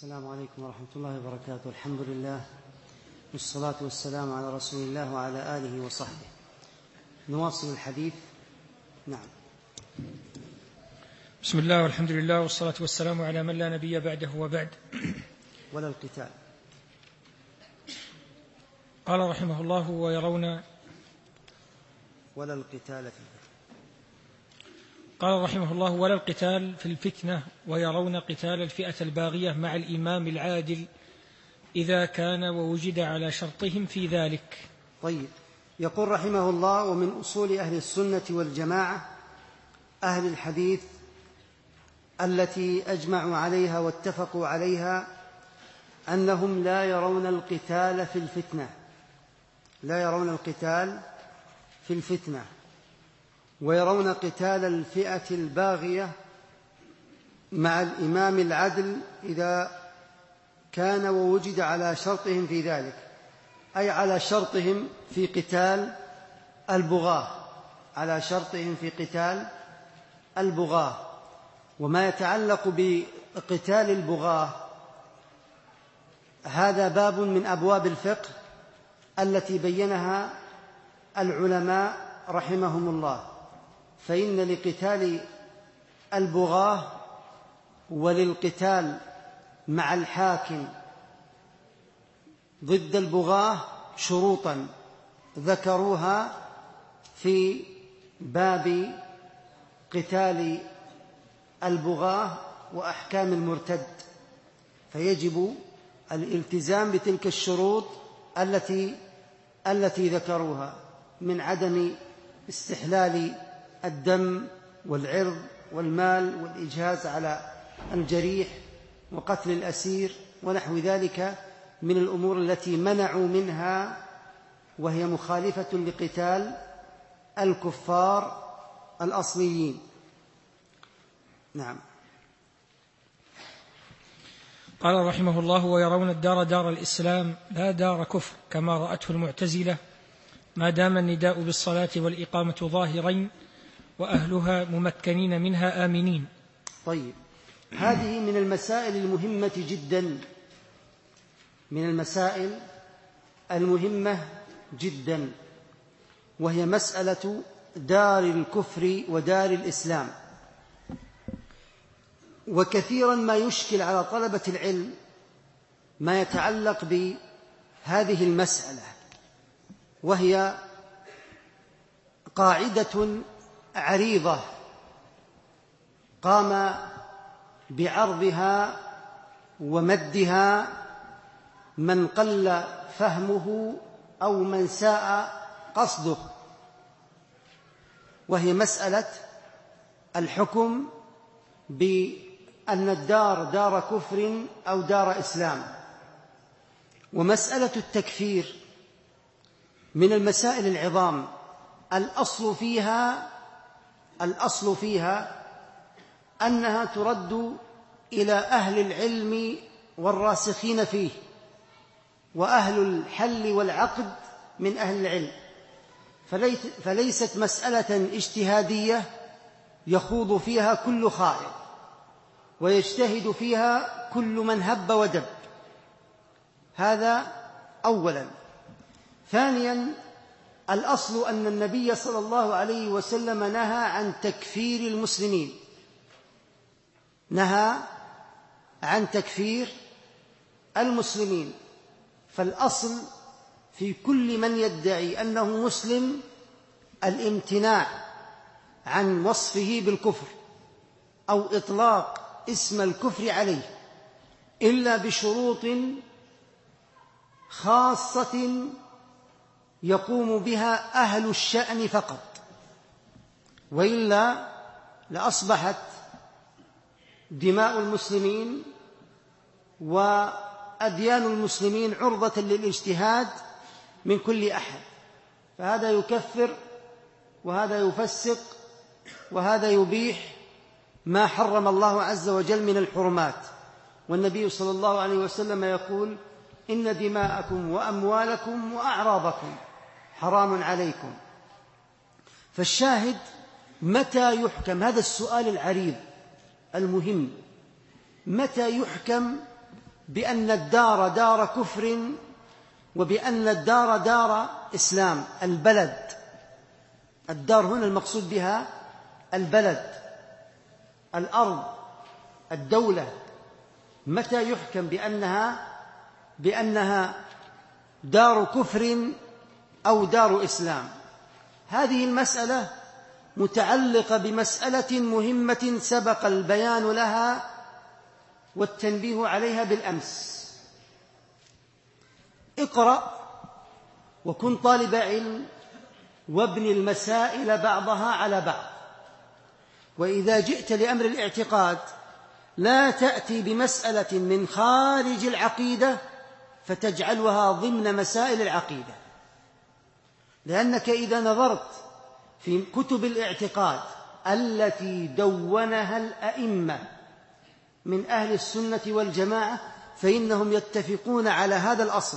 السلام عليكم ورحمة الله وبركاته. الحمد لله والصلاة والسلام على رسول الله وعلى آله وصحبه. نواصل الحديث. نعم. بسم الله والحمد لله والصلاة والسلام على من لا نبي بعده وبعد. ولا القتال. قال رحمه الله ويرون ولا القتال فيه. قال رحمه الله ولا القتال في الفتنة ويرون قتال الفئة الباغية مع الإمام العادل إذا كان ووجد على شرطهم في ذلك. طيب، يقول رحمه الله: ومن أصول أهل السنة والجماعة أهل الحديث التي أجمعوا عليها واتفقوا عليها أنهم لا يرون القتال في الفتنة، لا يرون القتال في الفتنة، ويرون قتال الفئة الباغية مع الإمام العدل إذا كان ووجد على شرطهم في ذلك، أي على شرطهم في قتال البغاة، على شرطهم في قتال البغاة. وما يتعلق بقتال البغاة هذا باب من أبواب الفقه التي بينها العلماء رحمهم الله، فإن لقتال البغاة وللقتال مع الحاكم ضد البغاة شروطا ذكروها في باب قتال البغاة وأحكام المرتد، فيجب الالتزام بتلك الشروط التي ذكروها من عدم استحلال الدم والعرض والمال والإجهاز على الجريح وقتل الأسير ونحو ذلك من الأمور التي منعوا منها، وهي مخالفة لقتال الكفار الأصليين. نعم. قال رحمه الله ويرون الدار دار الإسلام لا دار كفر كما رأته المعتزلة ما دام النداء بالصلاة والإقامة ظاهرين وأهلها ممكنين منها آمنين. طيب، هذه من المسائل المهمة جدا، من المسائل المهمة جدا، وهي مسألة دار الكفر ودار الإسلام. وكثيرا ما يشكل على طلبة العلم ما يتعلق بهذه المسألة، وهي قاعدة عريضة قام بعرضها ومدها من قل فهمه أو من ساء قصده، وهي مسألة الحكم بأن الدار دار كفر أو دار إسلام. ومسألة التكفير من المسائل العظام، الأصل فيها أنها ترد إلى أهل العلم والراسخين فيه، وأهل الحل والعقد من أهل العلم، فليست مسألة اجتهادية يخوض فيها كل خائض ويجتهد فيها كل من هب ودب. هذا أولا. ثانيا، الأصل أن النبي صلى الله عليه وسلم نهى عن تكفير المسلمين، نهى عن تكفير المسلمين. فالأصل في كل من يدعي أنه مسلم الامتناع عن وصفه بالكفر أو إطلاق اسم الكفر عليه إلا بشروط خاصة يقوم بها أهل الشأن فقط، وإلا لأصبحت دماء المسلمين وأديان المسلمين عرضة للاجتهاد من كل أحد، فهذا يكفر وهذا يفسق وهذا يبيح ما حرم الله عز وجل من الحرمات. والنبي صلى الله عليه وسلم يقول: إن دماءكم وأموالكم وأعراضكم حرام عليكم. فالشاهد متى يحكم، هذا السؤال العريض المهم، متى يحكم بأن الدار دار كفر وبأن الدار دار إسلام. البلد، الدار هنا المقصود بها البلد، الأرض، الدولة. متى يحكم بأنها دار كفر أو دار إسلام؟ هذه المسألة متعلقة بمسألة مهمة سبق البيان لها والتنبيه عليها بالأمس. اقرأ وكن طالب علم وابن المسائل بعضها على بعض، وإذا جئت لأمر الاعتقاد لا تأتي بمسألة من خارج العقيدة فتجعلها ضمن مسائل العقيدة، لأنك إذا نظرت في كتب الاعتقاد التي دونها الأئمة من أهل السنة والجماعة فإنهم يتفقون على هذا الأصل.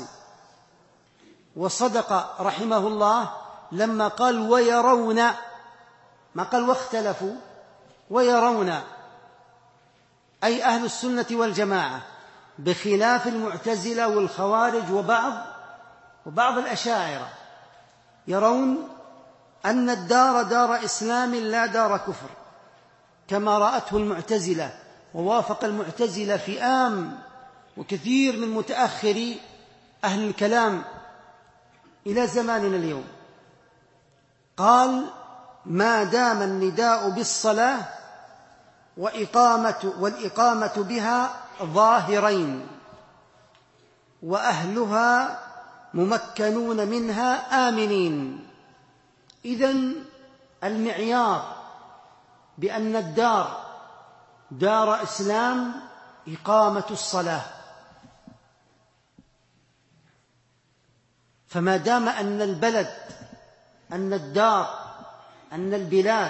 وصدق رحمه الله لما قال ويرون، ما قال واختلفوا، ويرون، أي أهل السنة والجماعة، بخلاف المعتزلة والخوارج وبعض الأشاعرة، يرون أن الدار دار إسلام لا دار كفر، كما رأته المعتزلة، ووافق المعتزلة فئام وكثير من متأخري أهل الكلام إلى زماننا اليوم. قال ما دام النداء بالصلاة والإقامة بها ظاهرين وأهلها ممكنون منها آمنين. إذن المعيار بأن الدار دار إسلام إقامة الصلاة. فما دام أن البلد، أن الدار، أن البلاد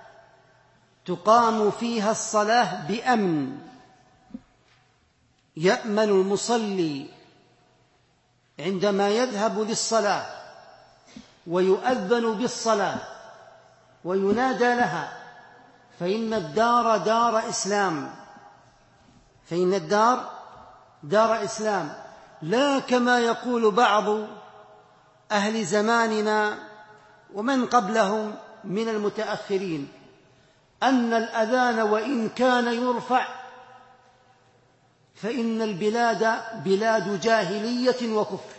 تقام فيها الصلاة بأمن، يأمن المصلي عندما يذهب للصلاة ويؤذن بالصلاة وينادى لها، فإن الدار دار إسلام، فإن الدار دار إسلام، لا كما يقول بعض أهل زماننا ومن قبلهم من المتأخرين أن الأذان وإن كان يرفع فإن البلاد بلاد جاهلية وكفر.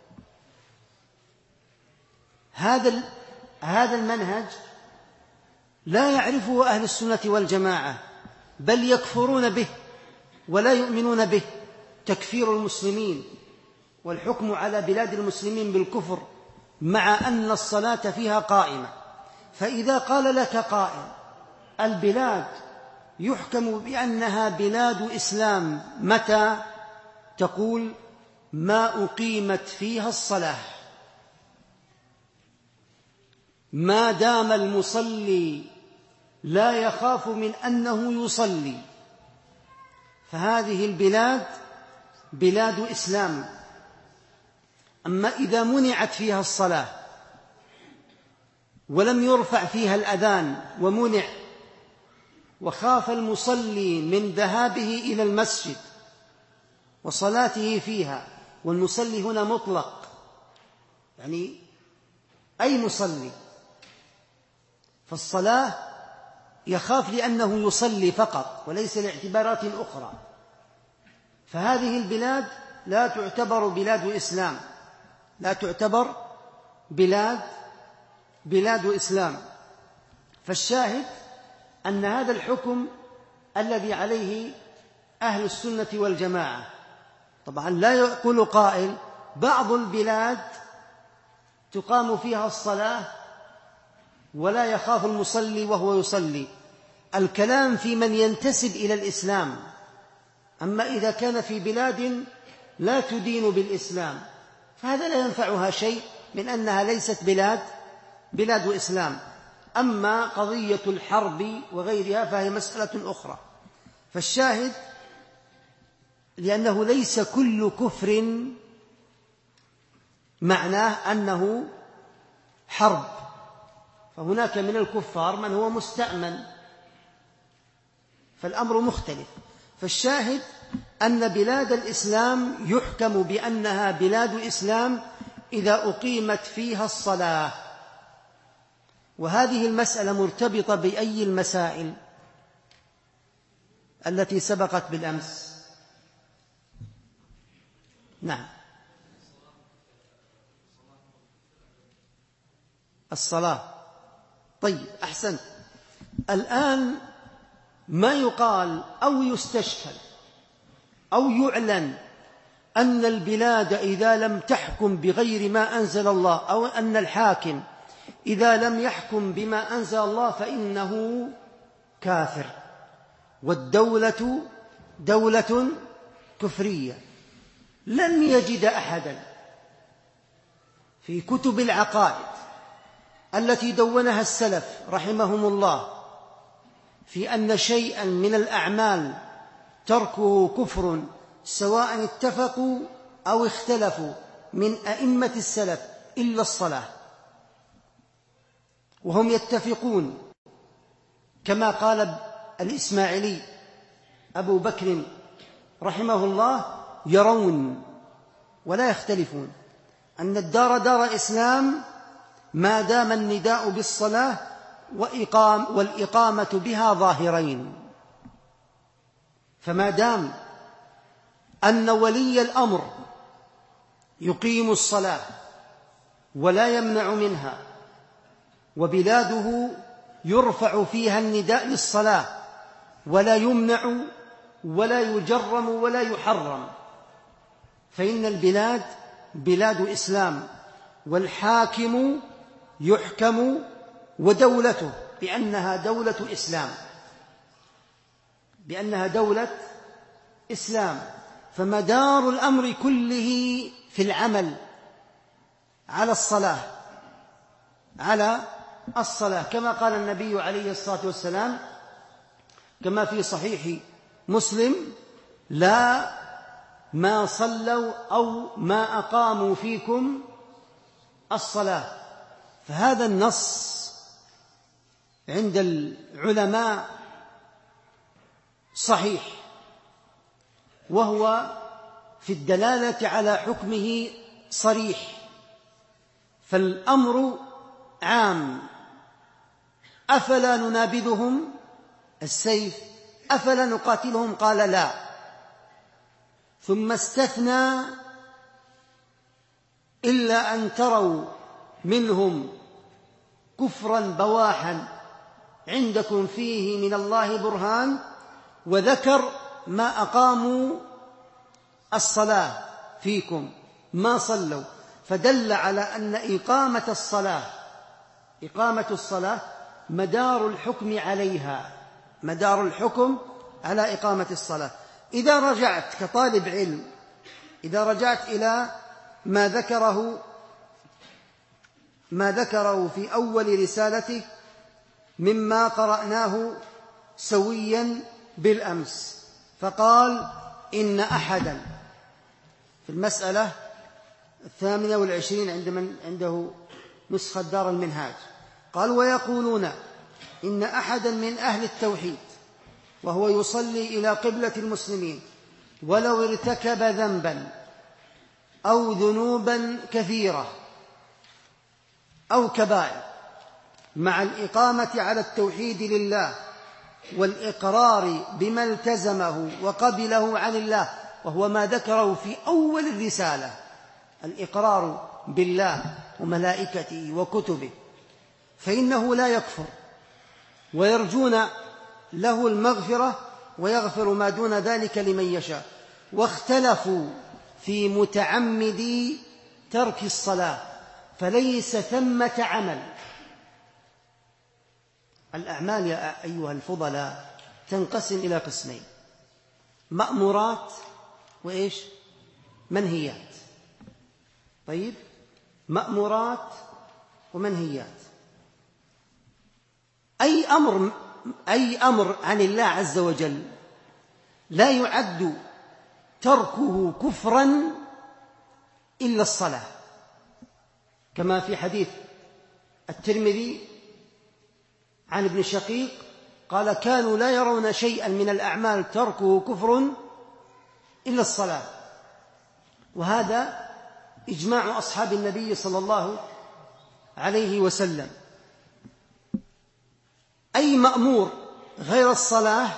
هذا المنهج لا يعرفه أهل السنة والجماعة، بل يكفرون به ولا يؤمنون به، تكفير المسلمين والحكم على بلاد المسلمين بالكفر مع أن الصلاة فيها قائمة. فإذا قال لك قائل البلاد يحكم بأنها بلاد إسلام متى؟ تقول ما أقيمت فيها الصلاة، ما دام المصلي لا يخاف من أنه يصلي، فهذه البلاد بلاد إسلام. أما إذا منعت فيها الصلاة ولم يرفع فيها الأذان ومنع، وخاف المصلي من ذهابه إلى المسجد وصلاته فيها، والمصلي هنا مطلق يعني أي مصلي، فالصلاة يخاف لأنه يصلي فقط وليس لاعتبارات أخرى، فهذه البلاد لا تعتبر بلاد إسلام، لا تعتبر بلاد إسلام. فالشاهد أن هذا الحكم الذي عليه أهل السنة والجماعة، طبعا لا يقول قائل بعض البلاد تقام فيها الصلاة ولا يخاف المصلي وهو يصلي، الكلام في من ينتسب إلى الإسلام. أما إذا كان في بلاد لا تدين بالإسلام فهذا لا ينفعها شيء من أنها ليست بلاد إسلام. أما قضية الحرب وغيرها فهي مسألة أخرى. فالشاهد لأنه ليس كل كفر معناه أنه حرب، فهناك من الكفار من هو مستأمن، فالأمر مختلف. فالشاهد أن بلاد الإسلام يحكم بأنها بلاد إسلام إذا أقيمت فيها الصلاة. وهذه المسألة مرتبطة بأي المسائل التي سبقت بالأمس؟ نعم، الصلاة. طيب، أحسنت. الآن ما يقال أو يستشكل أو يعلن أن البلاد إذا لم تحكم بغير ما أنزل الله، أو أن الحاكم إذا لم يحكم بما أنزل الله فإنه كافر، والدولة دولة كفرية. لن يجد أحدا في كتب العقائد التي دونها السلف رحمهم الله في أن شيئا من الأعمال تركه كفر، سواء اتفقوا أو اختلفوا من أئمة السلف، إلا الصلاة. وهم يتفقون كما قال الإسماعيلي أبو بكر رحمه الله، يرون ولا يختلفون أن الدار دار إسلام ما دام النداء بالصلاة والإقامة بها ظاهرين. فما دام أن ولي الأمر يقيم الصلاة ولا يمنع منها، وبلاده يرفع فيها النداء للصلاة ولا يمنع ولا يجرم ولا يحرم، فإن البلاد بلاد إسلام، والحاكم يحكم ودولته بأنها دولة إسلام، بأنها دولة إسلام. فمدار الأمر كله في العمل على الصلاة، على الصلاة، كما قال النبي عليه الصلاة والسلام كما في صحيح مسلم: لا ما صلوا أو ما أقاموا فيكم الصلاة. فهذا النص عند العلماء صحيح، وهو في الدلالة على حكمه صريح، فالأمر عام. أفلا ننابذهم السيف؟ أفلا نقاتلهم؟ قال لا. ثم استثنى: إلا أن تروا منهم كفرا بواحا عندكم فيه من الله برهان، وذكر ما أقاموا الصلاة فيكم ما صلوا، فدل على أن إقامة الصلاة مدار الحكم عليها، مدار الحكم على إقامة الصلاة. إذا رجعت كطالب علم، إذا رجعت إلى ما ذكره في أول رسالته مما قرأناه سويا بالأمس، فقال: إن أحدا، في المسألة 28 عند من عنده نسخة دار المنهاج، قال: ويقولون إن أحدا من أهل التوحيد وهو يصلي إلى قبلة المسلمين ولو ارتكب ذنبا أو ذنوبا كثيرة أو كبائر، مع الإقامة على التوحيد لله والإقرار بما التزمه وقبله عن الله، وهو ما ذكره في أول الرسالة، الإقرار بالله وملائكته وكتبه، فإنه لا يكفر، ويرجون له المغفرة ويغفر ما دون ذلك لمن يشاء. واختلفوا في متعمد ترك الصلاة، فليس ثمة عمل. الأعمال يا أيها الفضلاء تنقسم إلى قسمين: مأمورات وإيش؟ منهيات. طيب، مأمورات ومنهيات. أي أمر عن الله عز وجل لا يعد تركه كفرا إلا الصلاة، كما في حديث الترمذي عن ابن شقيق قال: كانوا لا يرون شيئا من الأعمال تركه كفر إلا الصلاة، وهذا إجماع أصحاب النبي صلى الله عليه وسلم. أي مأمور غير الصلاة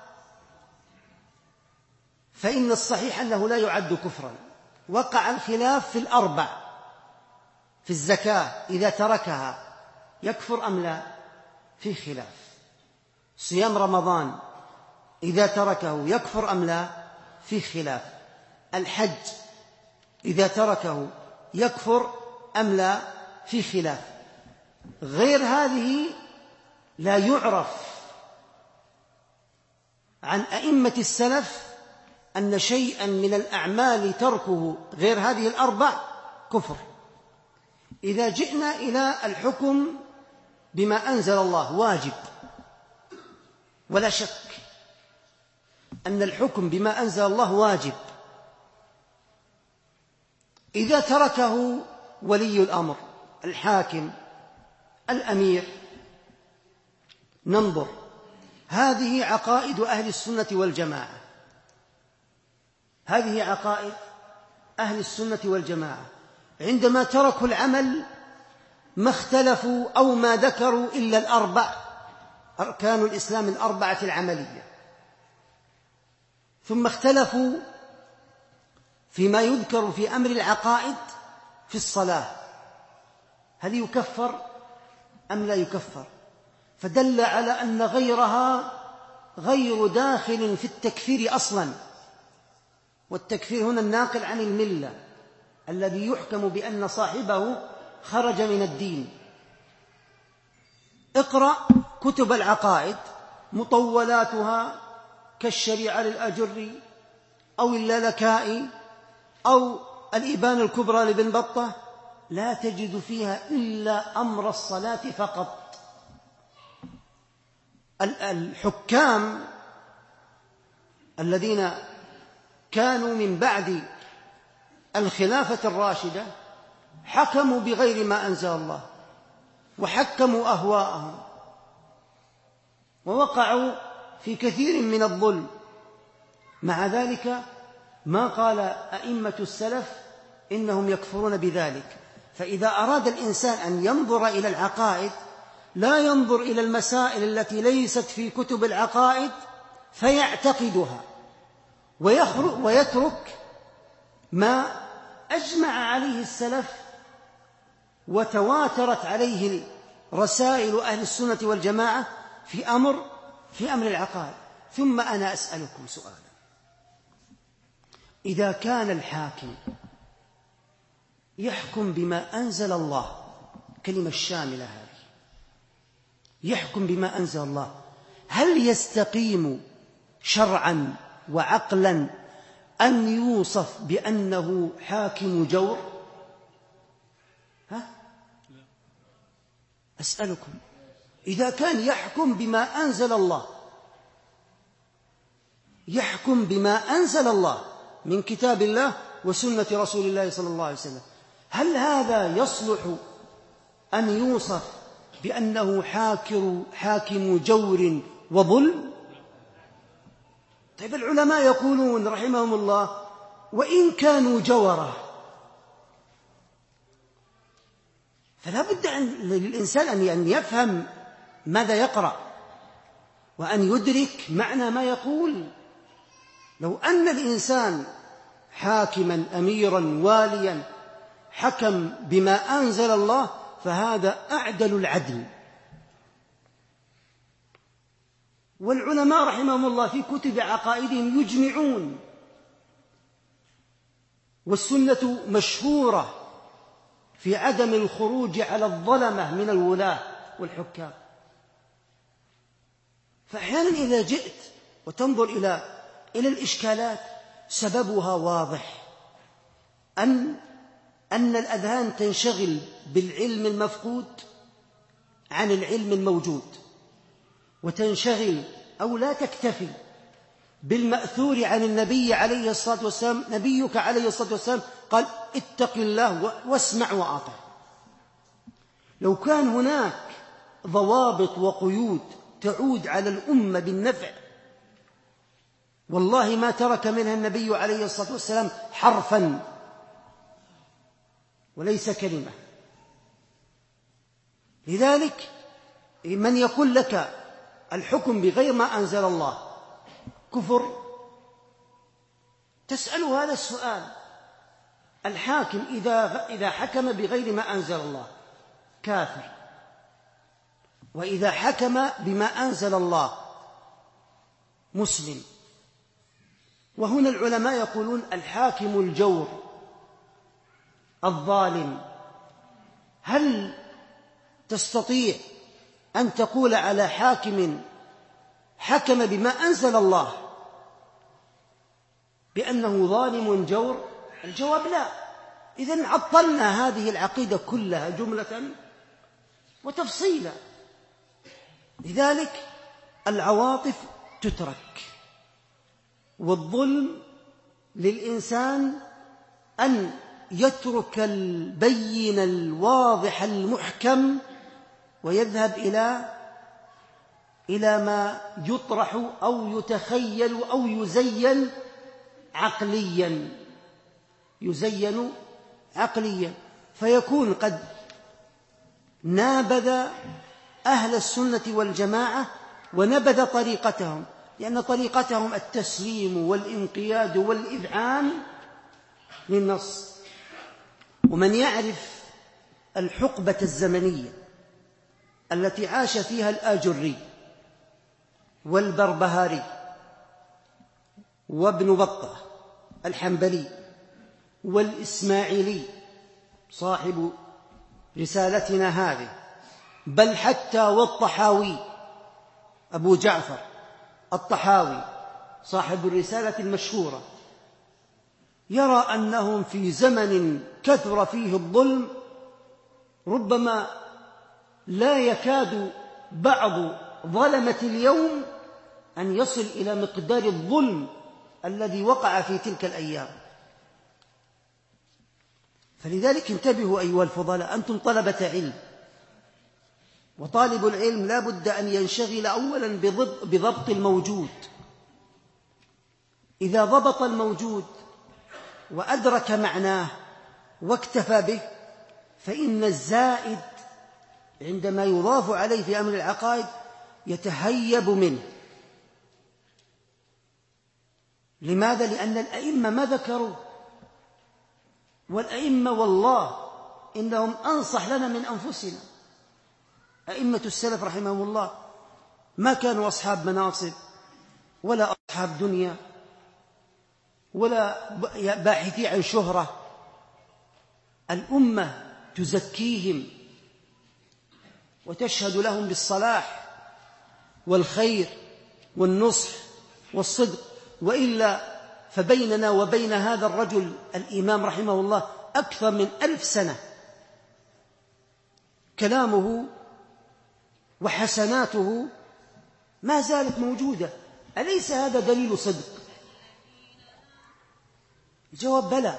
فإن الصحيح أنه لا يعد كفرا. وقع الخلاف في الأربع: في الزكاة إذا تركها يكفر أم لا؟ في خلاف. صيام رمضان إذا تركه يكفر أم لا؟ في خلاف. الحج إذا تركه يكفر أم لا؟ في خلاف. غير هذه لا يعرف عن أئمة السلف أن شيئا من الأعمال تركه غير هذه الأربع كفر. إذا جئنا إلى الحكم بما أنزل الله واجب، ولا شك أن الحكم بما أنزل الله واجب. إذا تركه ولي الأمر، الحاكم، الأمير، ننظر. هذه عقائد أهل السنة والجماعة، هذه عقائد أهل السنة والجماعة. عندما تركوا العمل ما اختلفوا أو ما ذكروا إلا الأربع أركان الإسلام الأربعة العملية، ثم اختلفوا فيما يذكر في أمر العقائد في الصلاة، هل يكفر أم لا يكفر؟ فدل على أن غيرها غير داخل في التكفير أصلا. والتكفير هنا الناقل عن الملة، الذي يحكم بأن صاحبه خرج من الدين. اقرأ كتب العقائد مطولاتها كالشريعة للآجري أو اللالكائي أو الإبانة الكبرى لابن بطة، لا تجد فيها إلا أمر الصلاة فقط. الحكام الذين كانوا من بعد الخلافة الراشدة حكموا بغير ما أنزل الله، وحكموا أهواءهم، ووقعوا في كثير من الظلم. مع ذلك ما قال أئمة السلف إنهم يكفرون بذلك. فإذا أراد الإنسان أن ينظر إلى العقائد لا ينظر إلى المسائل التي ليست في كتب العقائد فيعتقدها، ويترك ما أجمع عليه السلف وتواترت عليه رسائل أهل السنة والجماعة في أمر العقائد. ثم أنا أسألكم سؤالا: إذا كان الحاكم يحكم بما أنزل الله، كلمة الشاملة هذه، يحكم بما أنزل الله، هل يستقيم شرعا وعقلا أن يوصف بأنه حاكم جور؟ أسألكم، إذا كان يحكم بما أنزل الله، يحكم بما أنزل الله من كتاب الله وسنة رسول الله صلى الله عليه وسلم، هل هذا يصلح أن يوصف بأنه حاكم جور وظلم؟ طيب، العلماء يقولون رحمهم الله: وإن كانوا جورة، فلا بد للإنسان أن يفهم ماذا يقرأ وأن يدرك معنى ما يقول. لو أن الإنسان حاكما أميرا واليا حكم بما أنزل الله فهذا أعدل العدل. والعلماء رحمهم الله في كتب عقائدهم يجمعون، والسنة مشهورة في عدم الخروج على الظلمة من الولاة والحكام. فأحيانا إذا جئت وتنظر إلى الإشكالات سببها واضح، أن الأذهان تنشغل بالعلم المفقود عن العلم الموجود، وتنشغل أو لا تكتفي بالمأثور عن النبي عليه الصلاة والسلام. نبيك عليه الصلاة والسلام قال: اتق الله واسمع وأطع. لو كان هناك ضوابط وقيود تعود على الأمة بالنفع والله ما ترك منها النبي عليه الصلاة والسلام حرفا وليس كلمة. لذلك من يقول لك الحكم بغير ما أنزل الله كفر، تسأله هذا السؤال: الحاكم إذا حكم بغير ما أنزل الله كافر، وإذا حكم بما أنزل الله مسلم. وهنا العلماء يقولون الحاكم الجور الظالم، هل تستطيع أن تقول على حاكم حكم بما أنزل الله بأنه ظالم جور؟ الجواب لا. إذن عطلنا هذه العقيدة كلها جملة وتفصيلا. لذلك العواطف تترك، والظلم للإنسان أن يترك البين الواضح المحكم ويذهب إلى ما يطرح أو يتخيل أو يزين عقليا، فيكون قد نابذ أهل السنة والجماعة ونبذ طريقتهم، لأن طريقتهم التسليم والانقياد والإذعان للنص. ومن يعرف الحقبة الزمنية التي عاش فيها الآجري والبربهاري وابن بطة الحنبلي والإسماعيلي صاحب رسالتنا هذه، بل حتى والطحاوي أبو جعفر الطحاوي صاحب الرسالة المشهورة، يرى أنهم في زمن كثر فيه الظلم ربما لا يكاد بعض ظلمة اليوم أن يصل إلى مقدار الظلم الذي وقع في تلك الأيام. فلذلك انتبهوا أيها الفضلاء، أنتم طلبة علم، وطالب العلم لا بد أن ينشغل أولا بضبط الموجود. إذا ضبط الموجود وأدرك معناه واكتفى به، فإن الزائد عندما يضاف عليه في أمر العقائد يتهيب منه. لماذا؟ لأن الأئمة ما ذكروا، والأئمة والله إنهم أنصح لنا من أنفسنا. أئمة السلف رحمهم الله ما كانوا أصحاب مناصب ولا أصحاب دنيا ولا باحثي عن شهرة. الأمة تزكيهم وتشهد لهم بالصلاح والخير والنصح والصدق، وإلا فبيننا وبين هذا الرجل الإمام رحمه الله أكثر من 1000 سنة، كلامه وحسناته ما زالت موجودة. أليس هذا دليل صدق؟ الجواب بلى.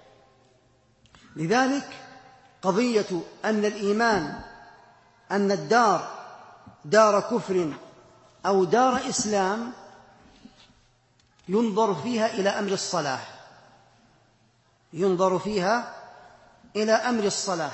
لذلك قضية أن الإيمان أن الدار دار كفر أو دار إسلام ينظر فيها إلى أمر الصلاح، ينظر فيها إلى أمر الصلاح.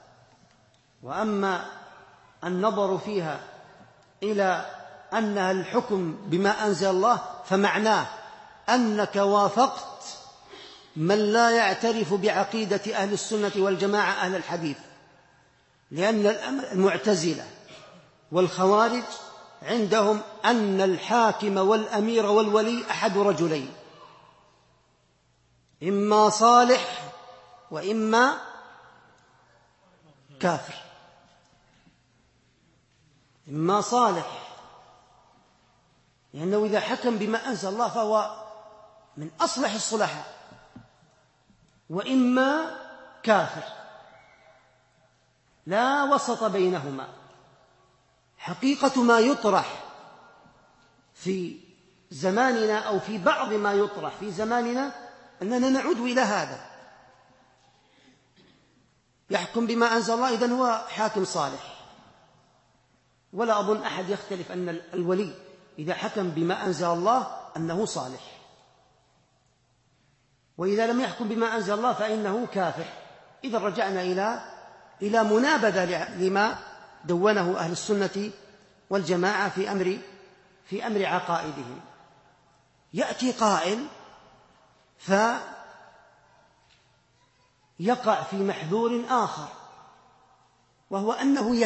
وأما النظر فيها إلى أنها الحكم بما أنزل الله فمعناه أنك وافقت من لا يعترف بعقيدة أهل السنة والجماعة أهل الحديث، لأن المعتزلة والخوارج عندهم أن الحاكم والأمير والولي أحد رجلين، إما صالح وإما كافر. إما صالح لأنه إذا حكم بما أنزل الله فهو من أصلح الصلحاء، وإما كافر، لا وسط بينهما. حقيقة ما يطرح في زماننا أو في بعض ما يطرح في زماننا أننا نعود إلى هذا: يحكم بما أنزل الله إذن هو حاكم صالح. ولا أظن أحد يختلف أن الولي إذا حكم بما أنزل الله أنه صالح، وإذا لم يحكم بما أنزل الله فإنه كافر. إذا رجعنا إلى منابذة لما دونه أهل السنة والجماعة في أمر عقائدهم. يأتي قائل فيقع في محذور آخر، وهو أنه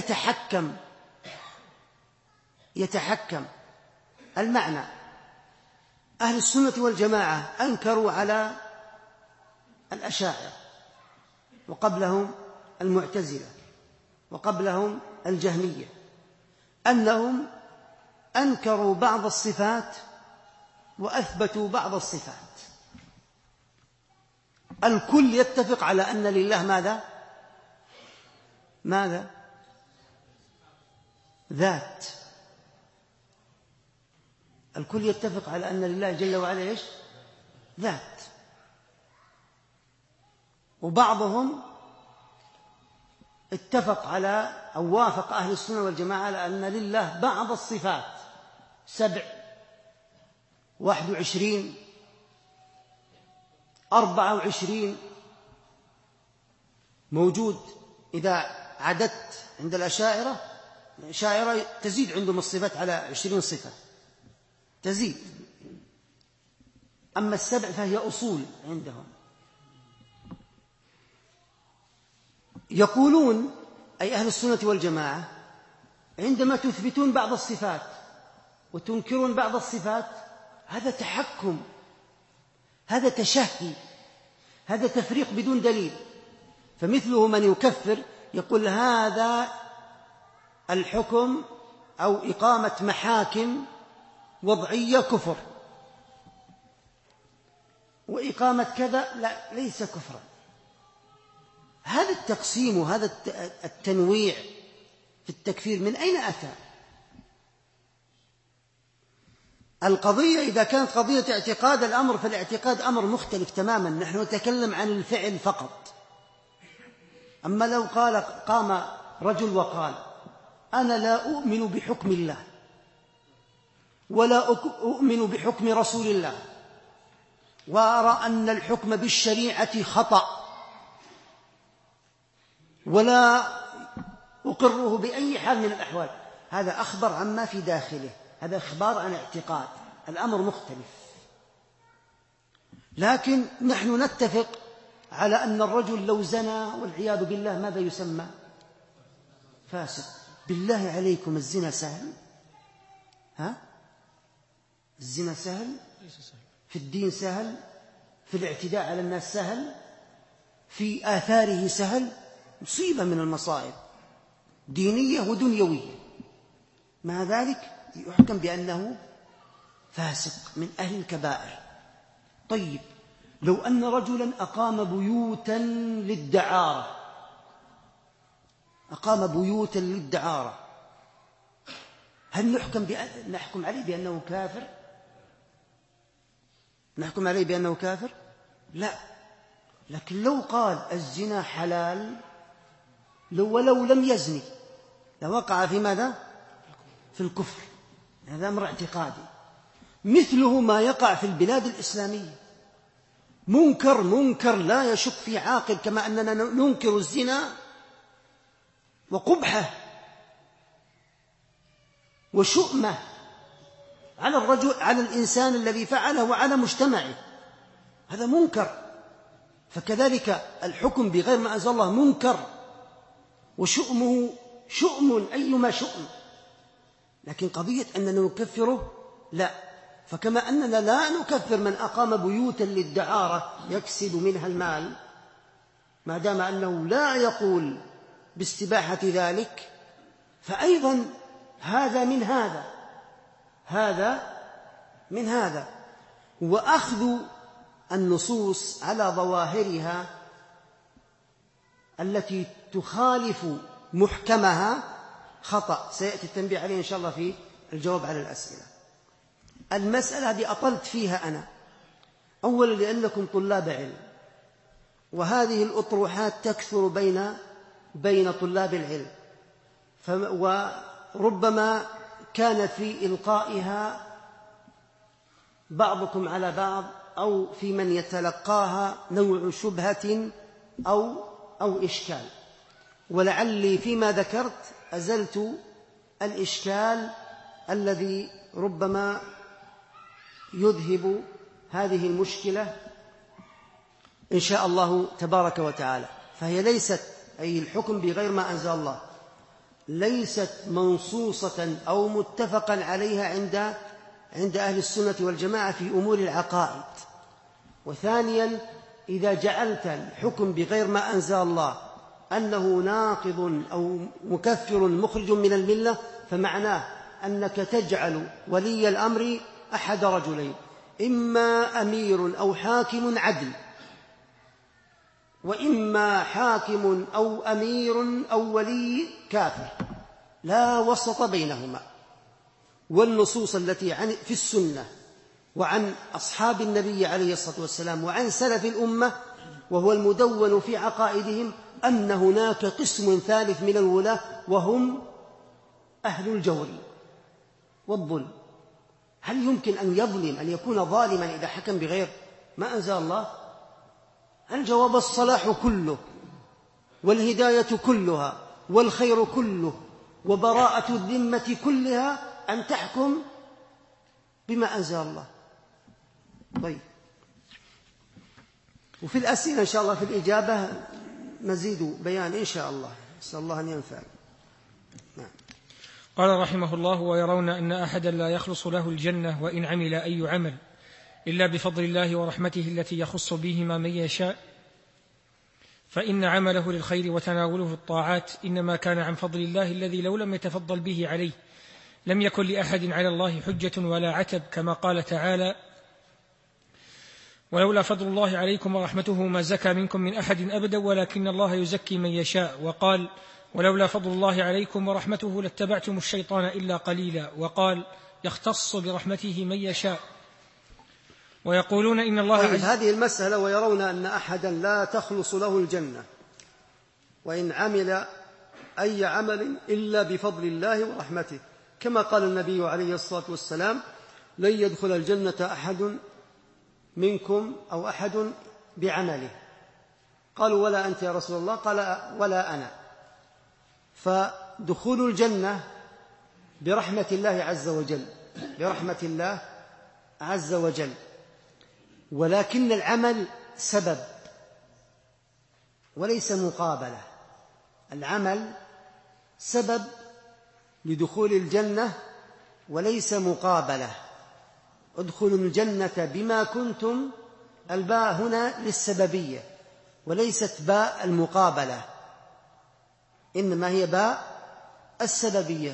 يتحكم المعنى. أهل السنة والجماعة أنكروا على الأشاعرة، وقبلهم المعتزلة، وقبلهم الجهمية، أنهم أنكروا بعض الصفات وأثبتوا بعض الصفات. الكل يتفق على أن لله ماذا؟ ذات. الكل يتفق على أن لله جل وعلا إيش؟ ذات. وبعضهم اتفق على أو وافق أهل السنة والجماعة على أن لله بعض الصفات 7 21 24 موجود. إذا عددت عند الأشاعرة تزيد عندهم الصفات على 20 صفة، تزيد. أما 7 فهي أصول عندهم. يقولون أي أهل السنة والجماعة عندما تثبتون بعض الصفات وتنكرون بعض الصفات، هذا تحكم، هذا تشهي، هذا تفريق بدون دليل. فمثله من يكفر يقول هذا الحكم أو إقامة محاكم وضعية كفر، وإقامة كذا لا ليس كفرا. هذا التقسيم وهذا التنويع في التكفير من أين أتى؟ القضية إذا كانت قضية اعتقاد الأمر، فالاعتقاد أمر مختلف تماما، نحن نتكلم عن الفعل فقط. أما لو قام رجل وقال أنا لا أؤمن بحكم الله ولا أؤمن بحكم رسول الله، وأرى أن الحكم بالشريعة خطأ ولا أقره بأي حال من الأحوال، هذا أخبر عما في داخله، هذا إخبار عن اعتقاد، الأمر مختلف. لكن نحن نتفق على أن الرجل لو زنى والعياذ بالله ماذا يسمى؟ فاسق. بالله عليكم الزنا سهل؟ الزنا سهل؟ في الدين سهل؟ في الاعتداء على الناس سهل؟ في آثاره سهل؟ مصيبة من المصائب دينية ودنيوية. مع ذلك يحكم بأنه فاسق من أهل الكبائر. طيب لو أن رجلا أقام بيوتا للدعارة، هل نحكم عليه بأنه كافر؟ نحكم عليه بأنه كافر؟ لا. لكن لو قال الزنا حلال ولو لم يزني لوقع في ماذا؟ في الكفر. هذا أمر اعتقادي. مثله ما يقع في البلاد الإسلامية، منكر لا يشك في عاقل، كما أننا ننكر الزنا وقبحه وشؤمه على الرجل، على الإنسان الذي فعله وعلى مجتمعه، هذا منكر. فكذلك الحكم بغير ما أنزل الله منكر، وشؤمه شؤم أيما شؤم. لكن قضية أننا نكفره لا. فكما أننا لا نكفر من أقام بيوتا للدعارة يكسب منها المال، ما دام أنه لا يقول باستباحة ذلك، فأيضا هذا من هذا. وأخذ النصوص على ظواهرها التي تخالف محكمها خطأ، سيأتي التنبيه عليه إن شاء الله في الجواب على الأسئلة. المسألة هذه أطلت فيها أنا، أولا لأنكم طلاب علم، وهذه الأطروحات تكثر بين طلاب العلم، وربما كان في إلقائها بعضكم على بعض أو في من يتلقاها نوع شبهة أو إشكال، ولعلي فيما ذكرت أزلت الإشكال الذي ربما يذهب هذه المشكلة إن شاء الله تبارك وتعالى. فهي ليست، أي الحكم بغير ما أنزل الله، ليست منصوصة أو متفقا عليها عند أهل السنة والجماعة في أمور العقائد. وثانيا، إذا جعلت الحكم بغير ما أنزل الله أنه ناقض أو مكفر مخرج من الملة، فمعناه أنك تجعل ولي الأمر أحد رجلين، إما أمير أو حاكم عدل، وإما حاكم أو أمير أو ولي كافر، لا وسط بينهما. والنصوص التي في السنة وعن أصحاب النبي عليه الصلاة والسلام وعن سلف الأمة، وهو المدون في عقائدهم، أن هناك قسم ثالث من الولاة وهم أهل الجور والظلم. هل يمكن أن يظلم، أن يكون ظالما إذا حكم بغير ما أنزل الله؟ الجواب الصلاح كله والهداية كلها والخير كله وبراءة الذمة كلها أن تحكم بما أنزل الله. طيب، وفي الأسئلة إن شاء الله في الإجابة مزيد بيان إن شاء الله، نسأل الله أن ينفع. نعم. قال رحمه الله: ويرون أن أحدا لا يخلص له الجنة وإن عمل أي عمل إلا بفضل الله ورحمته التي يخص بهما من يشاء، فإن عمله للخير وتناوله الطاعات إنما كان عن فضل الله الذي لو لم يتفضل به عليه لم يكن لأحد على الله حجة ولا عتب، كما قال تعالى: ولولا فضل الله عليكم ورحمته ما زكى منكم من أحد أبدا ولكن الله يزكي من يشاء. وقال: ولولا فضل الله عليكم ورحمته لاتبعتم الشيطان إلا قليلا. وقال: يختص برحمته من يشاء. ويقولون إن الله هذه المسألة: ويرون أن أحدا لا تخلص له الجنة وإن عمل أي عمل إلا بفضل الله ورحمته، كما قال النبي عليه الصلاة والسلام: لن يدخل الجنة أحد منكم أو أحد بعمله. قالوا: ولا أنت يا رسول الله؟ قال: ولا أنا. فدخول الجنة برحمة الله عز وجل، برحمة الله عز وجل، ولكن العمل سبب وليس مقابلة. العمل سبب لدخول الجنة وليس مقابلة. ادخلوا الجنة بما كنتم، الباء هنا للسببية وليست باء المقابلة، إنما هي باء السببية.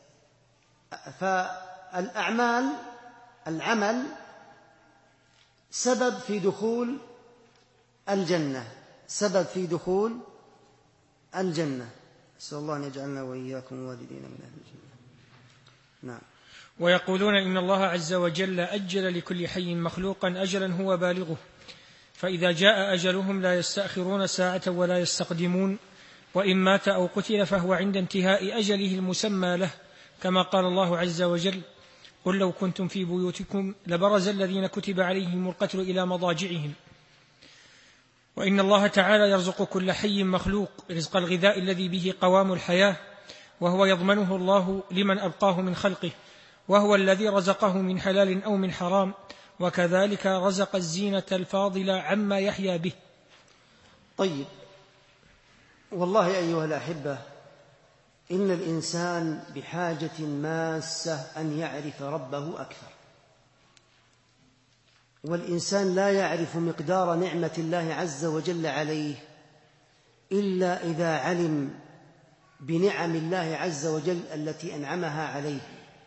العمل سبب في دخول الجنة، سبب في دخول الجنة. أسأل الله أن يجعلنا وإياكم والدين من أهل الجنة. نعم. ويقولون إن الله عز وجل أجل لكل حي مخلوقا أجلا هو بالغه، فإذا جاء أجلهم لا يستأخرون ساعة ولا يستقدمون، وإن مات أو قتل فهو عند انتهاء أجله المسمى له، كما قال الله عز وجل: قل لو كنتم في بيوتكم لبرز الذين كتب عليهم القتل إلى مضاجعهم. وإن الله تعالى يرزق كل حي مخلوق رزق الغذاء الذي به قوام الحياة، وهو يضمنه الله لمن أبقاه من خلقه، وهو الذي رزقه من حلال أو من حرام، وكذلك رزق الزينة الفاضلة عما يحيا به. طيب، والله أيها الأحبة، إن الإنسان بحاجة ماسة أن يعرف ربه أكثر، والإنسان لا يعرف مقدار نعمة الله عز وجل عليه إلا إذا علم بنعم الله عز وجل التي أنعمها عليه.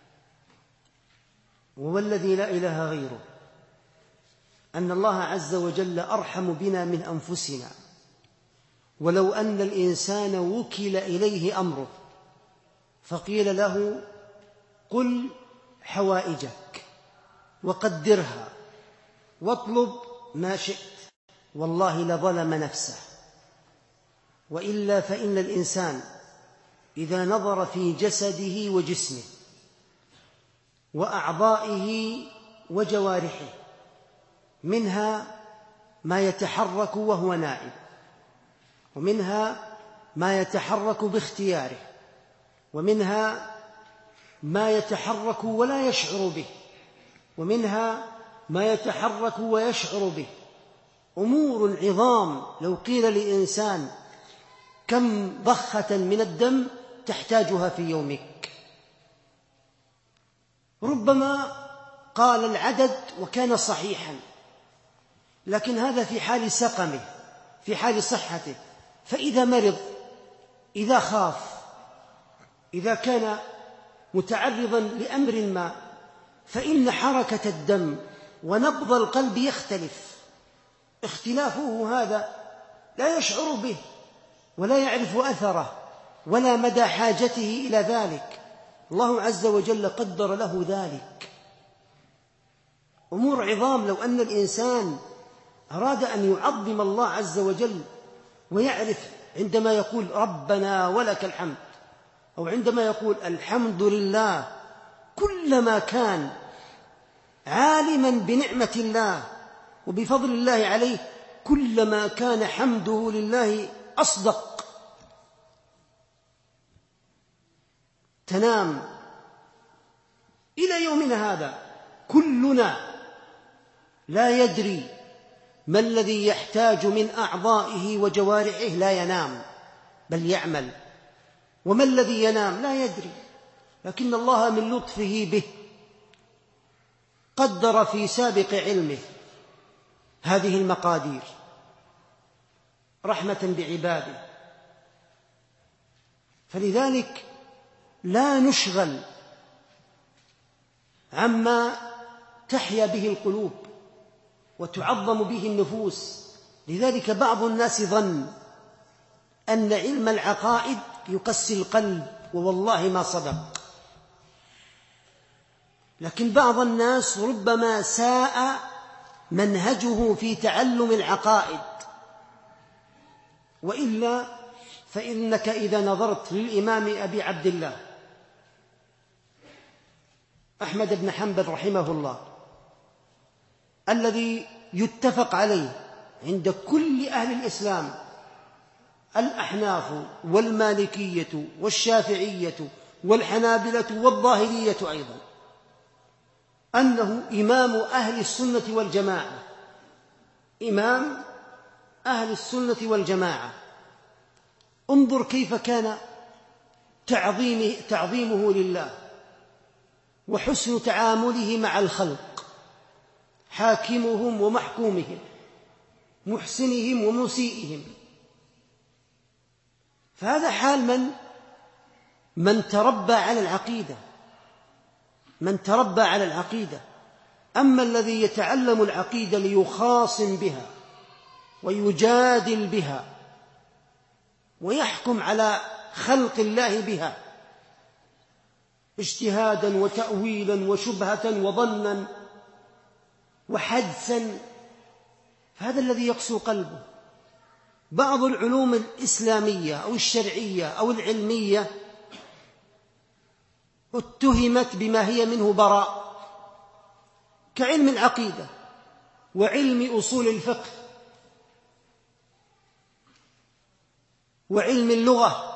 وهو الذي لا إله غيره، أن الله عز وجل أرحم بنا من أنفسنا. ولو أن الإنسان وكل إليه أمره فقيل له: قل حوائجك وقدرها واطلب ما شئت، والله لظلم نفسه. وإلا فإن الإنسان إذا نظر في جسده وجسمه وأعضائه وجوارحه، منها ما يتحرك وهو نائم، ومنها ما يتحرك باختياره، ومنها ما يتحرك ولا يشعر به، ومنها ما يتحرك ويشعر به. أمور عظام لو قيل لإنسان كم ضخة من الدم تحتاجها في يومك، ربما قال العدد وكان صحيحا، لكن هذا في حال سقمه، في حال صحته. فإذا مرض، إذا خاف، إذا كان متعرضا لأمر ما، فإن حركة الدم ونبض القلب يختلف. اختلافه هذا لا يشعر به ولا يعرف أثره ولا مدى حاجته إلى ذلك، الله عز وجل قدر له ذلك. أمور عظام لو أن الإنسان أراد أن يعظم الله عز وجل ويعرف عندما يقول ربنا ولك الحمد، أو عندما يقول الحمد لله، كلما كان عالما بنعمة الله وبفضل الله عليه كلما كان حمده لله أصدق. تنام إلى يومنا هذا كلنا لا يدري ما الذي يحتاج من أعضائه وجوارحه، لا ينام بل يعمل، وما الذي ينام لا يدري، لكن الله من لطفه به قدر في سابق علمه هذه المقادير رحمة بعباده. فلذلك لا نشغل عما تحيا به القلوب وتعظم به النفوس. لذلك بعض الناس ظن أن علم العقائد يقسي القلب، ووالله ما صدق. لكن بعض الناس ربما ساء منهجه في تعلم العقائد، وإلا فإنك إذا نظرت للإمام أبي عبد الله أحمد بن حنبل رحمه الله، الذي يتفق عليه عند كل أهل الإسلام، الأحناف والمالكية والشافعية والحنابلة والظاهرية أيضا، أنه إمام أهل السنة والجماعة، إمام أهل السنة والجماعة. انظر كيف كان تعظيمه لله وحسن تعامله مع الخلق، حاكمهم ومحكومهم، محسنهم ومسيئهم. فهذا حال من تربى على العقيدة، من تربى على العقيدة. أما الذي يتعلم العقيدة ليخاصم بها ويجادل بها ويحكم على خلق الله بها اجتهادا وتأويلا وشبهة وظنا وحدسا، فهذا الذي يقسو قلبه. بعض العلوم الإسلامية أو الشرعية أو العلمية اتهمت بما هي منه براء، كعلم العقيدة وعلم أصول الفقه وعلم اللغة.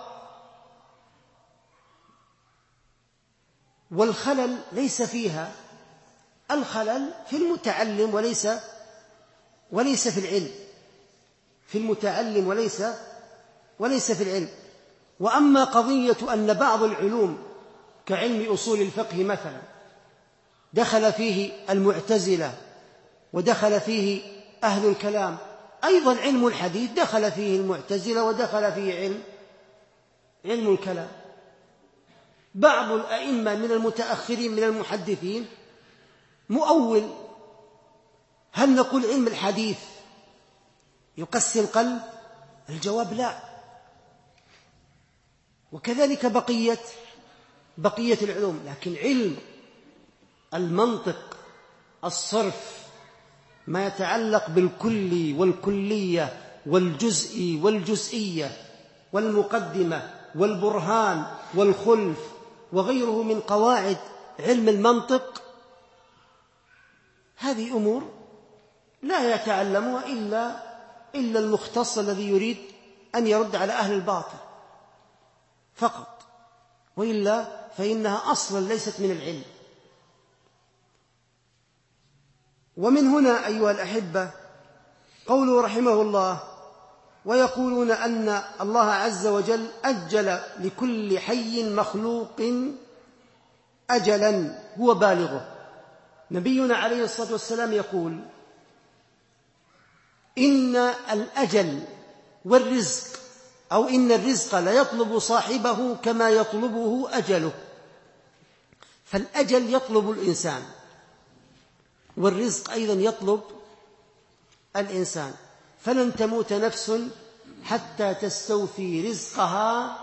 والخلل ليس فيها، الخلل في المتعلم وليس في العلم، في المتعلم وليس في العلم. وأما قضية أن بعض العلوم كعلم أصول الفقه مثلا دخل فيه المعتزلة ودخل فيه أهل الكلام، أيضا علم الحديث دخل فيه المعتزلة ودخل فيه علم الكلام. بعض الأئمة من المتأخرين من المحدثين مؤول. هل نقول علم الحديث يقسي القلب؟ الجواب لا. وكذلك بقية العلوم. لكن علم المنطق، الصرف، ما يتعلق بالكلي والكلية والجزء والجزئية والمقدمة والبرهان والخلف وغيره من قواعد علم المنطق، هذه أمور لا يتعلمها إلا المختص الذي يريد أن يرد على أهل الباطل فقط، وإلا فإنها أصلا ليست من العلم. ومن هنا أيها الأحبة قوله رحمه الله: ويقولون أن الله عز وجل أجل لكل حي مخلوق أجلا هو بالغه. نبينا عليه الصلاة والسلام يقول: إن الأجل والرزق، أو إن الرزق لا يطلب صاحبه كما يطلبه أجله. فالأجل يطلب الإنسان، والرزق أيضا يطلب الإنسان. فلن تموت نفس حتى تستوفي رزقها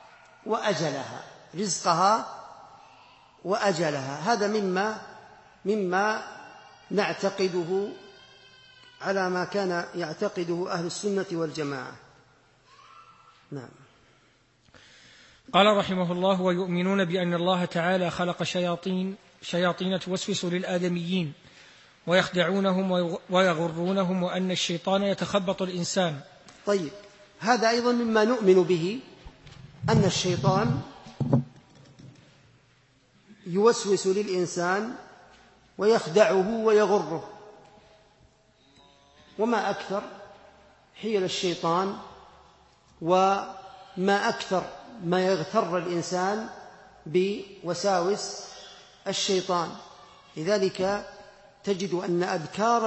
وأجلها. هذا مما نعتقده على ما كان يعتقده أهل السنة والجماعة. نعم. قال رحمه الله: ويؤمنون بأن الله تعالى خلق شياطين توسوس للآدميين ويخدعونهم ويغرونهم، وأن الشيطان يتخبط الإنسان. طيب، هذا أيضا مما نؤمن به، أن الشيطان يوسوس للإنسان ويخدعه ويغره. وما أكثر حيل الشيطان، وما أكثر ما يغتر الإنسان بوساوس الشيطان. لذلك تجد أن أذكار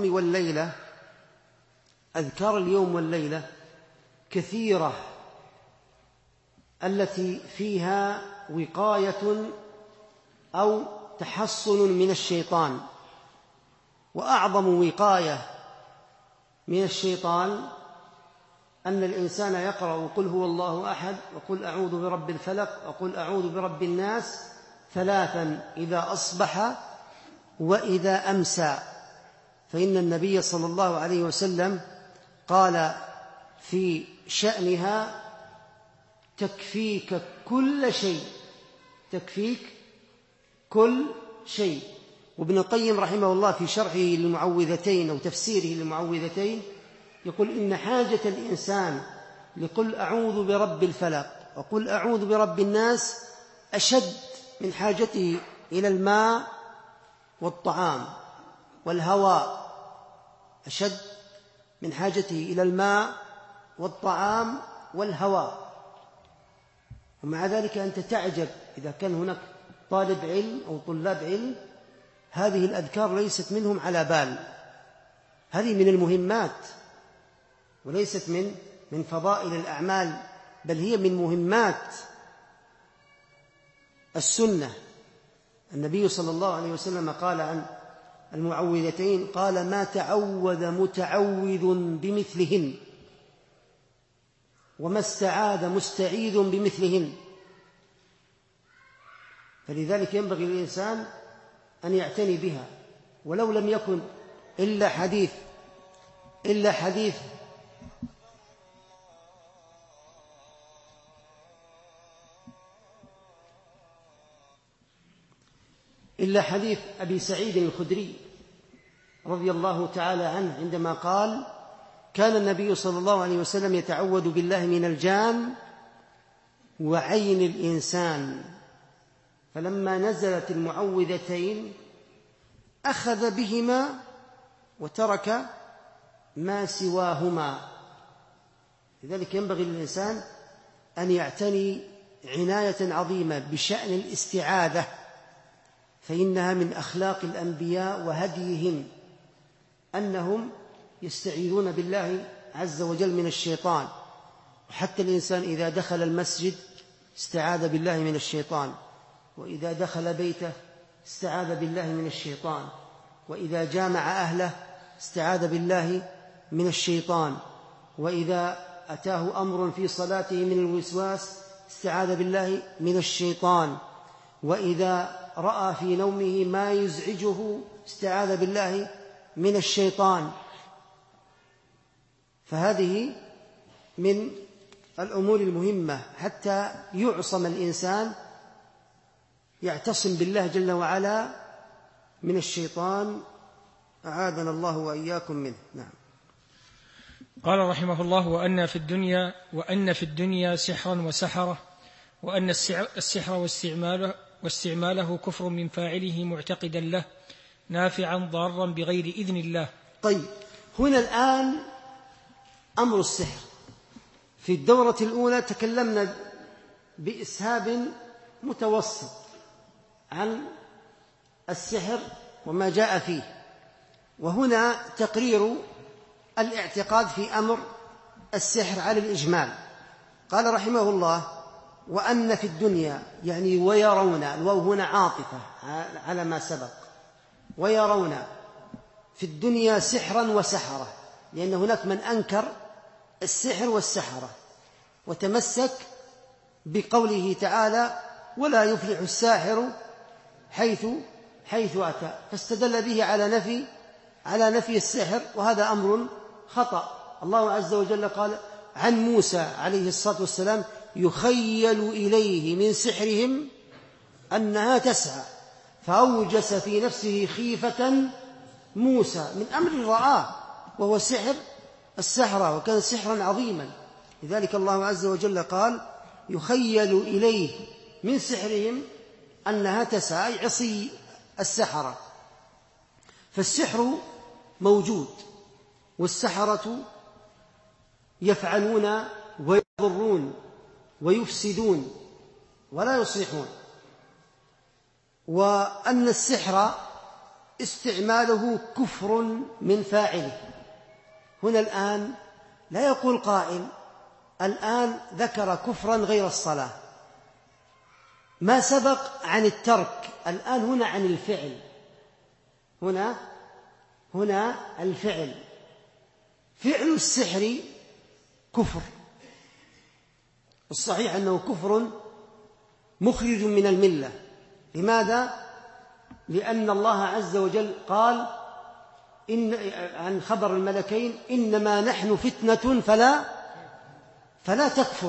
اليوم والليلة كثيرة، التي فيها وقاية أو تحصن من الشيطان. وأعظم وقاية من الشيطان أن الإنسان يقرأ: قل هو الله أحد، وقل أعوذ برب الفلق، وقل أعوذ برب الناس 3 إذا أصبح وإذا أمسى. فإن النبي صلى الله عليه وسلم قال في شأنها: تكفيك كل شيء. وابن القيم رحمه الله في شرحه للمعوذتين أو تفسيره للمعوذتين يقول: إن حاجة الإنسان لقل أعوذ برب الفلق وقل أعوذ برب الناس أشد من حاجته إلى الماء والطعام والهواء، أشد من حاجته إلى الماء والطعام والهواء. ومع ذلك أنت تعجب إذا كان هناك طالب علم أو طلاب علم هذه الأذكار ليست منهم على بال. هذه من المهمات، وليست من فضائل الأعمال، بل هي من مهمات السنة. النبي صلى الله عليه وسلم قال عن المعوذتين: قال: ما تعوذ متعوذ بمثلهن، وما استعاذ مستعيذ بمثلهن. فلذلك ينبغي للإنسان أن يعتني بها، ولو لم يكن إلا حديث أبي سعيد الخدري رضي الله تعالى عنه عندما قال: كان النبي صلى الله عليه وسلم يتعوذ بالله من الجان وعين الإنسان، فلما نزلت المعوذتين أخذ بهما وترك ما سواهما. لذلك ينبغي للإنسان أن يعتني عناية عظيمة بشأن الاستعاذة، فإنها من أخلاق الأنبياء وهديهم أنهم يستعيذون بالله عز وجل من الشيطان. وحتى الإنسان إذا دخل المسجد استعاذ بالله من الشيطان، وإذا دخل بيته استعاذ بالله من الشيطان، وإذا جامع أهله استعاذ بالله من الشيطان، وإذا أتاه أمر في صلاته من الوسواس استعاذ بالله من الشيطان، وإذا رأى في نومه ما يزعجه استعاذ بالله من الشيطان. فهذه من الأمور المهمة حتى يعصم الإنسان، يعتصم بالله جل وعلا من الشيطان أعاذنا الله وإياكم منه. نعم. قال رحمه الله: وأن في الدنيا سحرا وسحرة، وأن السحر واستعماله كفر من فاعله معتقدا له نافعا ضارا بغير إذن الله. طيب، هنا الآن أمر السحر. في الدورة الأولى تكلمنا بإسهاب متوسط عن السحر وما جاء فيه، وهنا تقرير الاعتقاد في أمر السحر على الإجمال. قال رحمه الله: وأن في الدنيا، يعني ويرون، الواو هنا عاطفة على ما سبق، ويرون في الدنيا سحرا وسحرة، لأن هناك من أنكر السحر والسحرة وتمسك بقوله تعالى: ولا يفلح الساحر حيث أتى، فاستدل به على نفي السحر، وهذا أمر خطأ. الله عز وجل قال عن موسى عليه الصلاة والسلام: يخيل إليه من سحرهم أنها تسعى، فأوجس في نفسه خيفة موسى من أمر رآه، وهو سحر السحرة، وكان سحرا عظيما. لذلك الله عز وجل قال: يخيل إليه من سحرهم أنها تسعى، أي عصي السحرة. فالسحر موجود، والسحرة يفعلون ويضرون ويفسدون ولا يصلحون. وأن السحر استعماله كفر من فاعله. هنا الآن لا يقول قائل الآن ذكر كفرا غير الصلاة، ما سبق عن الترك، الآن هنا عن الفعل. هنا الفعل، فعل السحر كفر، الصحيح أنه كفر مخرج من الملة. لماذا؟ لأن الله عز وجل قال عن خبر الملكين: إنما نحن فتنة فلا تكفر.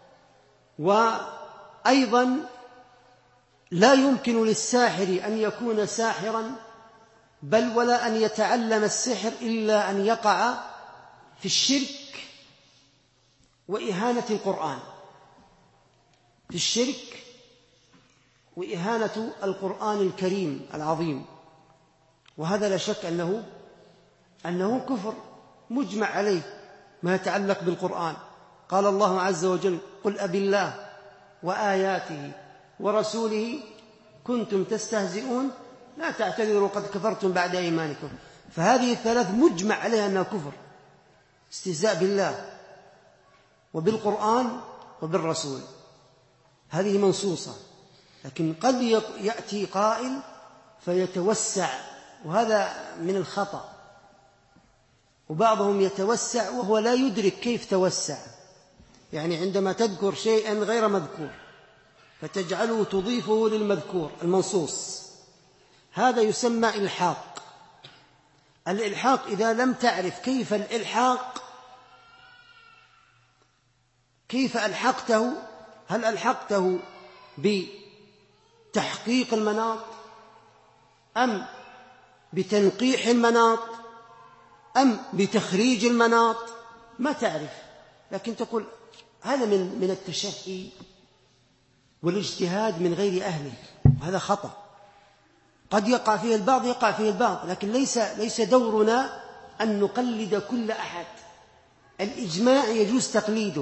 وأيضا لا يمكن للساحر أن يكون ساحرا، بل ولا أن يتعلم السحر إلا أن يقع في الشرك وإهانة القرآن، في الشرك وإهانة القرآن الكريم العظيم. وهذا لا شك أنه كفر مجمع عليه ما يتعلق بالقرآن. قال الله عز وجل: قل أبالله وآياته ورسوله كنتم تستهزئون لا تعتذروا قد كفرتم بعد إيمانكم. فهذه الثلاث مجمع عليها أنها كفر، استهزاء بالله وبالقرآن وبالرسول، هذه منصوصة. لكن قد يأتي قائل فيتوسع، وهذا من الخطأ. وبعضهم يتوسع وهو لا يدرك كيف توسع، يعني عندما تذكر شيئا غير مذكور فتجعله تضيفه للمذكور المنصوص، هذا يسمى إلحاق. الإلحاق إذا لم تعرف كيف الإلحاق، كيف ألحقته، هل ألحقته بتحقيق المناط أم بتنقيح المناط أم بتخريج المناط، ما تعرف، لكن تقول هذا من التشهي والاجتهاد من غير أهله، وهذا خطأ. قد يقع فيه البعض، لكن ليس دورنا أن نقلد كل أحد. الإجماع يجوز تقليده،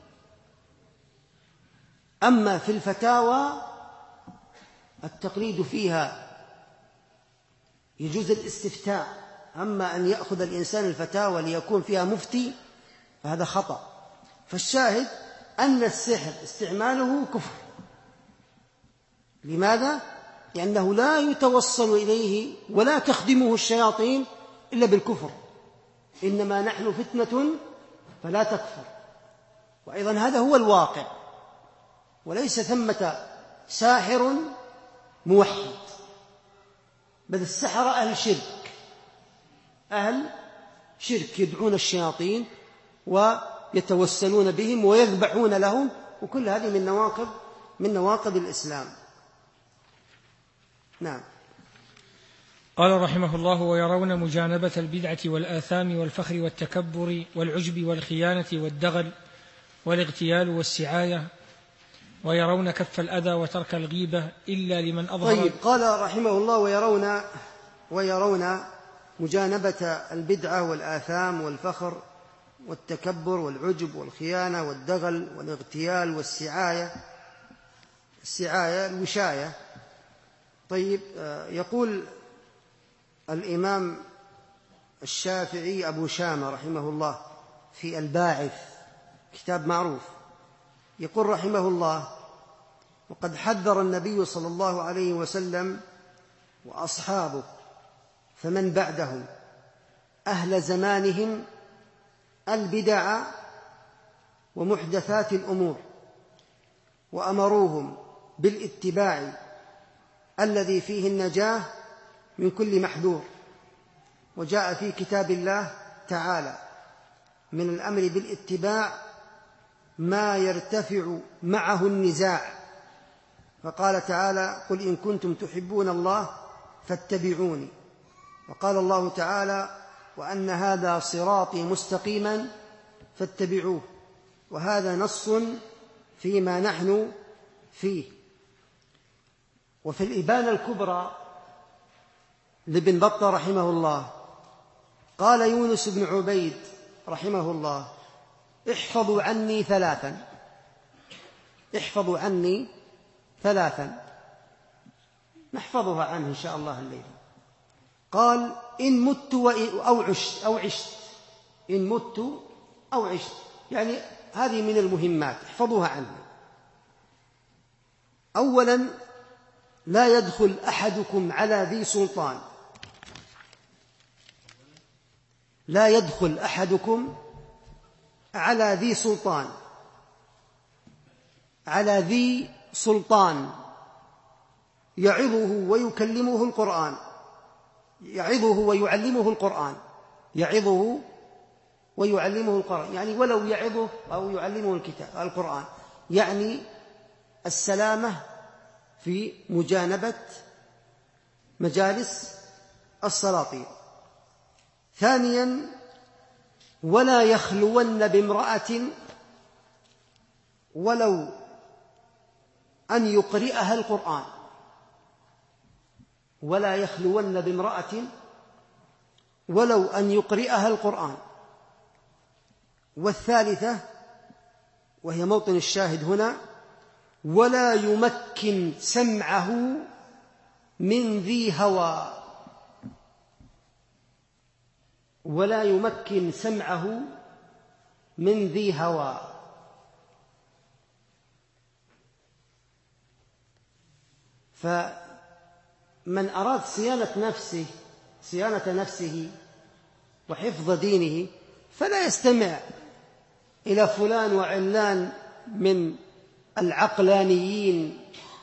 أما في الفتاوى التقليد فيها يجوز الاستفتاء، أما أن يأخذ الإنسان الفتاوى ليكون فيها مفتي فهذا خطأ. فالشاهد أن السحر استعماله كفر. لماذا؟ لأنه لا يتوصل إليه ولا تخدمه الشياطين إلا بالكفر. إنما نحن فتنة فلا تكفر. وأيضا هذا هو الواقع، وليس ثمة ساحر موحد، بل السحرة أهل شرك يدعون الشياطين ويتوسلون بهم ويذبحون لهم، وكل هذه من نواقض الإسلام. نعم. قال رحمه الله: ويرون مجانبة البدعة والآثام والفخر والتكبر والعجب والخيانة والدغل والاغتيال والسعاية، ويرون كف الأذى وترك الغيبة إلا لمن أظهر. طيب، قال رحمه الله: ويرون مجانبة البدعة والآثام والفخر والتكبر والعجب والخيانة والدغل والاغتيال والسعاية. السعاية الوشاية. طيب، يقول الإمام الشافعي أبو شامة رحمه الله في الباعث، كتاب معروف، يقول رحمه الله: وقد حذر النبي صلى الله عليه وسلم وأصحابه فمن بعدهم أهل زمانهم البدع ومحدثات الأمور، وأمروهم بالاتباع الذي فيه النجاة من كل محذور. وجاء في كتاب الله تعالى من الأمر بالاتباع ما يرتفع معه النزاع، فقال تعالى: قل إن كنتم تحبون الله فاتبعوني. وقال الله تعالى: وأن هذا صراطي مستقيما فاتبعوه. وهذا نص فيما نحن فيه. وفي الإبانة الكبرى لابن بطة رحمه الله قال يونس بن عبيد رحمه الله: احفظوا عني ثلاثا، احفظوا عني ثلاثا، نحفظها عنه إن شاء الله الليلة. قال: إن مت أو عشت، إن مت أو عشت، يعني هذه من المهمات، احفظوها عنه. أولا: لا يدخل أحدكم على ذي سلطان، لا يدخل أحدكم على ذي سلطان، على ذي سلطان يعظه ويكلمه القرآن، يعظه ويعلمه القرآن، يعظه ويعلمه القرآن، يعني ولو يعظه أو يعلمه القرآن، يعني السلامة في مجانبة مجالس السلاطين. ثانيا: ولا يخلون بامرأة ولو أن يقرئها القرآن، ولا يخلون بامرأة ولو أن يقرئها القرآن. والثالثة وهي موطن الشاهد هنا: ولا يمكن سمعه من ذي هوى، ولا يمكن سمعه من ذي هوى. فمن أراد صيانة نفسه وحفظ دينه فلا يستمع إلى فلان وعلان من العقلانيين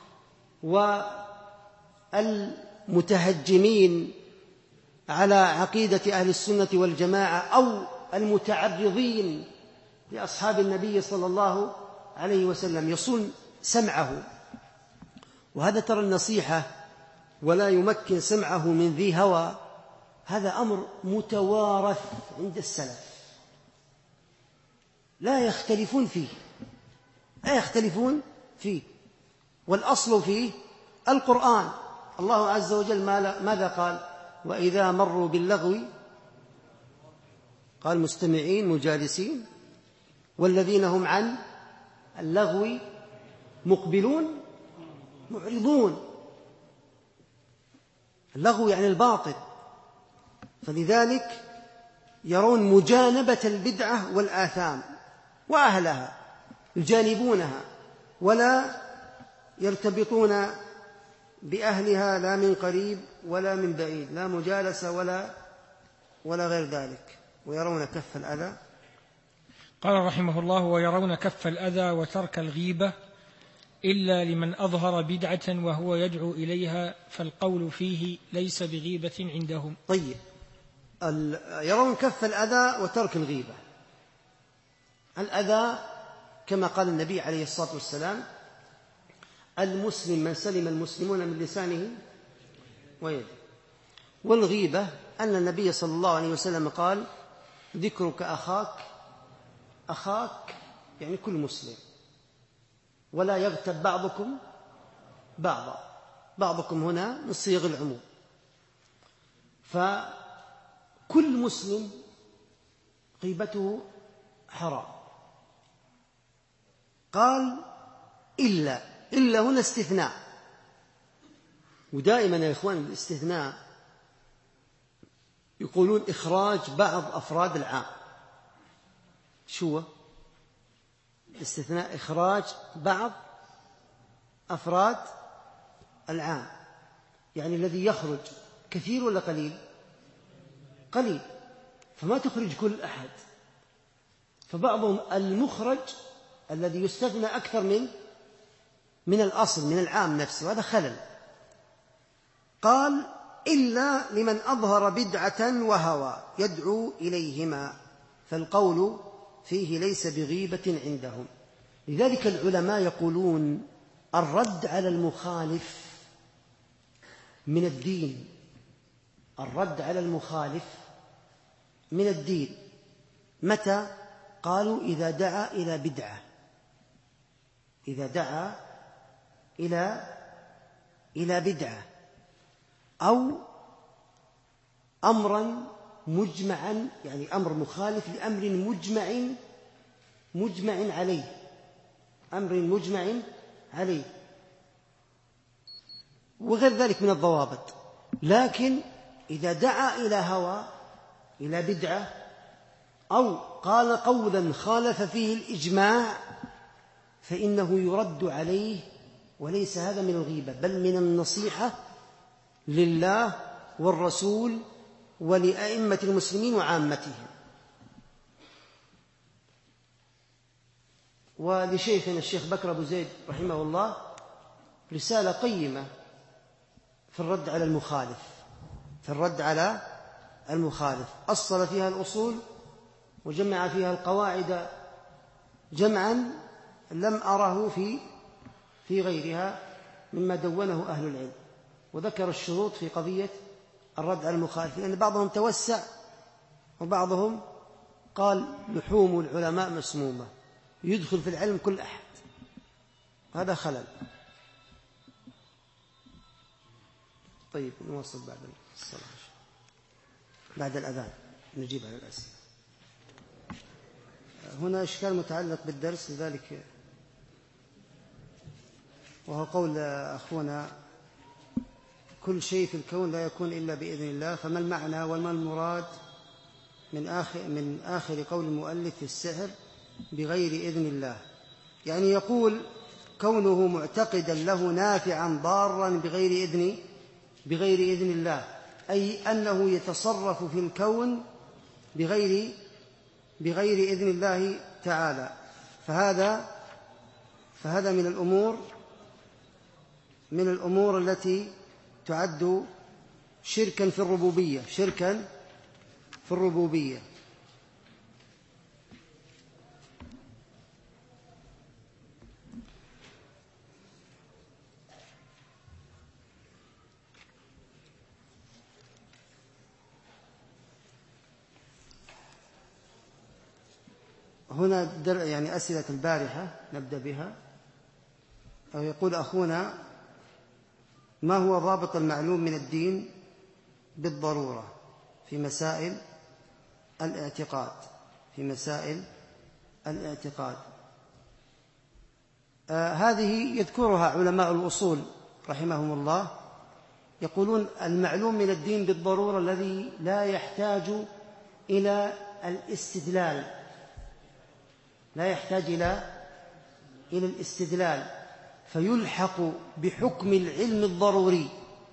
والمتهجمين على عقيدة أهل السنة والجماعة أو المتعرضين لأصحاب النبي صلى الله عليه وسلم، يصون سمعه. وهذا ترى النصيحة: ولا يمكن سمعه من ذي هوى، هذا أمر متوارث عند السلف، لا يختلفون فيه، لا يختلفون فيه. والأصل فيه القرآن. الله عز وجل ماذا قال؟ وإذا مروا باللغو قال مستمعين مجالسين، والذين هم عن اللغو مقبلون معرضون. اللغو يعني الباطل. فلذلك يرون مجانبة البدعة والآثام وأهلها، يجانبونها ولا يرتبطون بأهلها لا من قريب ولا من بعيد، لا مجالسة ولا غير ذلك. ويرون كف الأذى. قال رحمه الله: ويرون كف الأذى وترك الغيبة إلا لمن أظهر بدعة وهو يدعو إليها، فالقول فيه ليس بغيبة عندهم. طيب، يرون كف الأذى وترك الغيبة. الأذى كما قال النبي عليه الصلاة والسلام: المسلم من سلم المسلمون من لسانه ويده. والغيبة أن النبي صلى الله عليه وسلم قال: ذكرك أخاك يعني كل مسلم، ولا يغتب بعضكم بعضا. بعضكم هنا من صيغ العموم، فكل مسلم غيبته حرام. قال إلا هنا استثناء، ودائما يا إخوان الاستثناء يقولون إخراج بعض أفراد العام. شو هو الاستثناء؟ إخراج بعض أفراد العام، يعني الذي يخرج كثير ولا قليل؟ قليل، فما تخرج كل أحد. فبعضهم المخرج الذي يستثنى أكثر من الأصل، من العام نفسه، هذا خلل. قال: إلا لمن أظهر بدعة وهوى يدعو إليهما، فالقول فيه ليس بغيبة عندهم. لذلك العلماء يقولون الرد على المخالف من الدين. الرد على المخالف من الدين. متى؟ قالوا إذا دعا إلى بدعة، إذا دعا إلى بدعة، أو أمرا مجمعا، يعني أمر مخالف لأمر مجمع عليه، أمر مجمع عليه، وغير ذلك من الضوابط. لكن إذا دعا إلى هوى، إلى بدعة، أو قال قولا خالف فيه الإجماع، فإنه يرد عليه، وليس هذا من الغيبة، بل من النصيحة لله والرسول ولأئمة المسلمين وعامتهم. ولشيخنا الشيخ بكر أبو زيد رحمه الله رسالة قيمة في الرد على المخالف، في الرد على المخالف، أصل فيها الأصول وجمع فيها القواعد جمعا لم أره في غيرها مما دونه أهل العلم. وذكر الشروط في قضية الرد على المخالف، لأن بعضهم توسع وبعضهم قال لحوم العلماء مسمومة، يدخل في العلم كل أحد، هذا خلل. طيب نواصل بعد الصلاة، بعد الأذان نجيب على الأسئلة. هنا إشكال متعلق بالدرس، لذلك وهو قول أخونا: كل شيء في الكون لا يكون إلا بإذن الله، فما المعنى وما المراد من آخر قول المؤلف في السحر بغير إذن الله؟ يعني يقول كونه معتقدا له نافعا ضارا بغير إذن الله، أي أنه يتصرف في الكون بغير إذن الله تعالى، فهذا من الأمور التي تعد شركا في الربوبية. هنا يعني أسئلة البارحة نبدأ بها. أو يقول أخونا: ما هو ضابط المعلوم من الدين بالضرورة في مسائل الاعتقاد؟ هذه يذكرها علماء الأصول رحمهم الله، يقولون المعلوم من الدين بالضرورة الذي لا يحتاج إلى الاستدلال، لا يحتاج إلى الاستدلال، فيلحق بحكم العلم الضروري،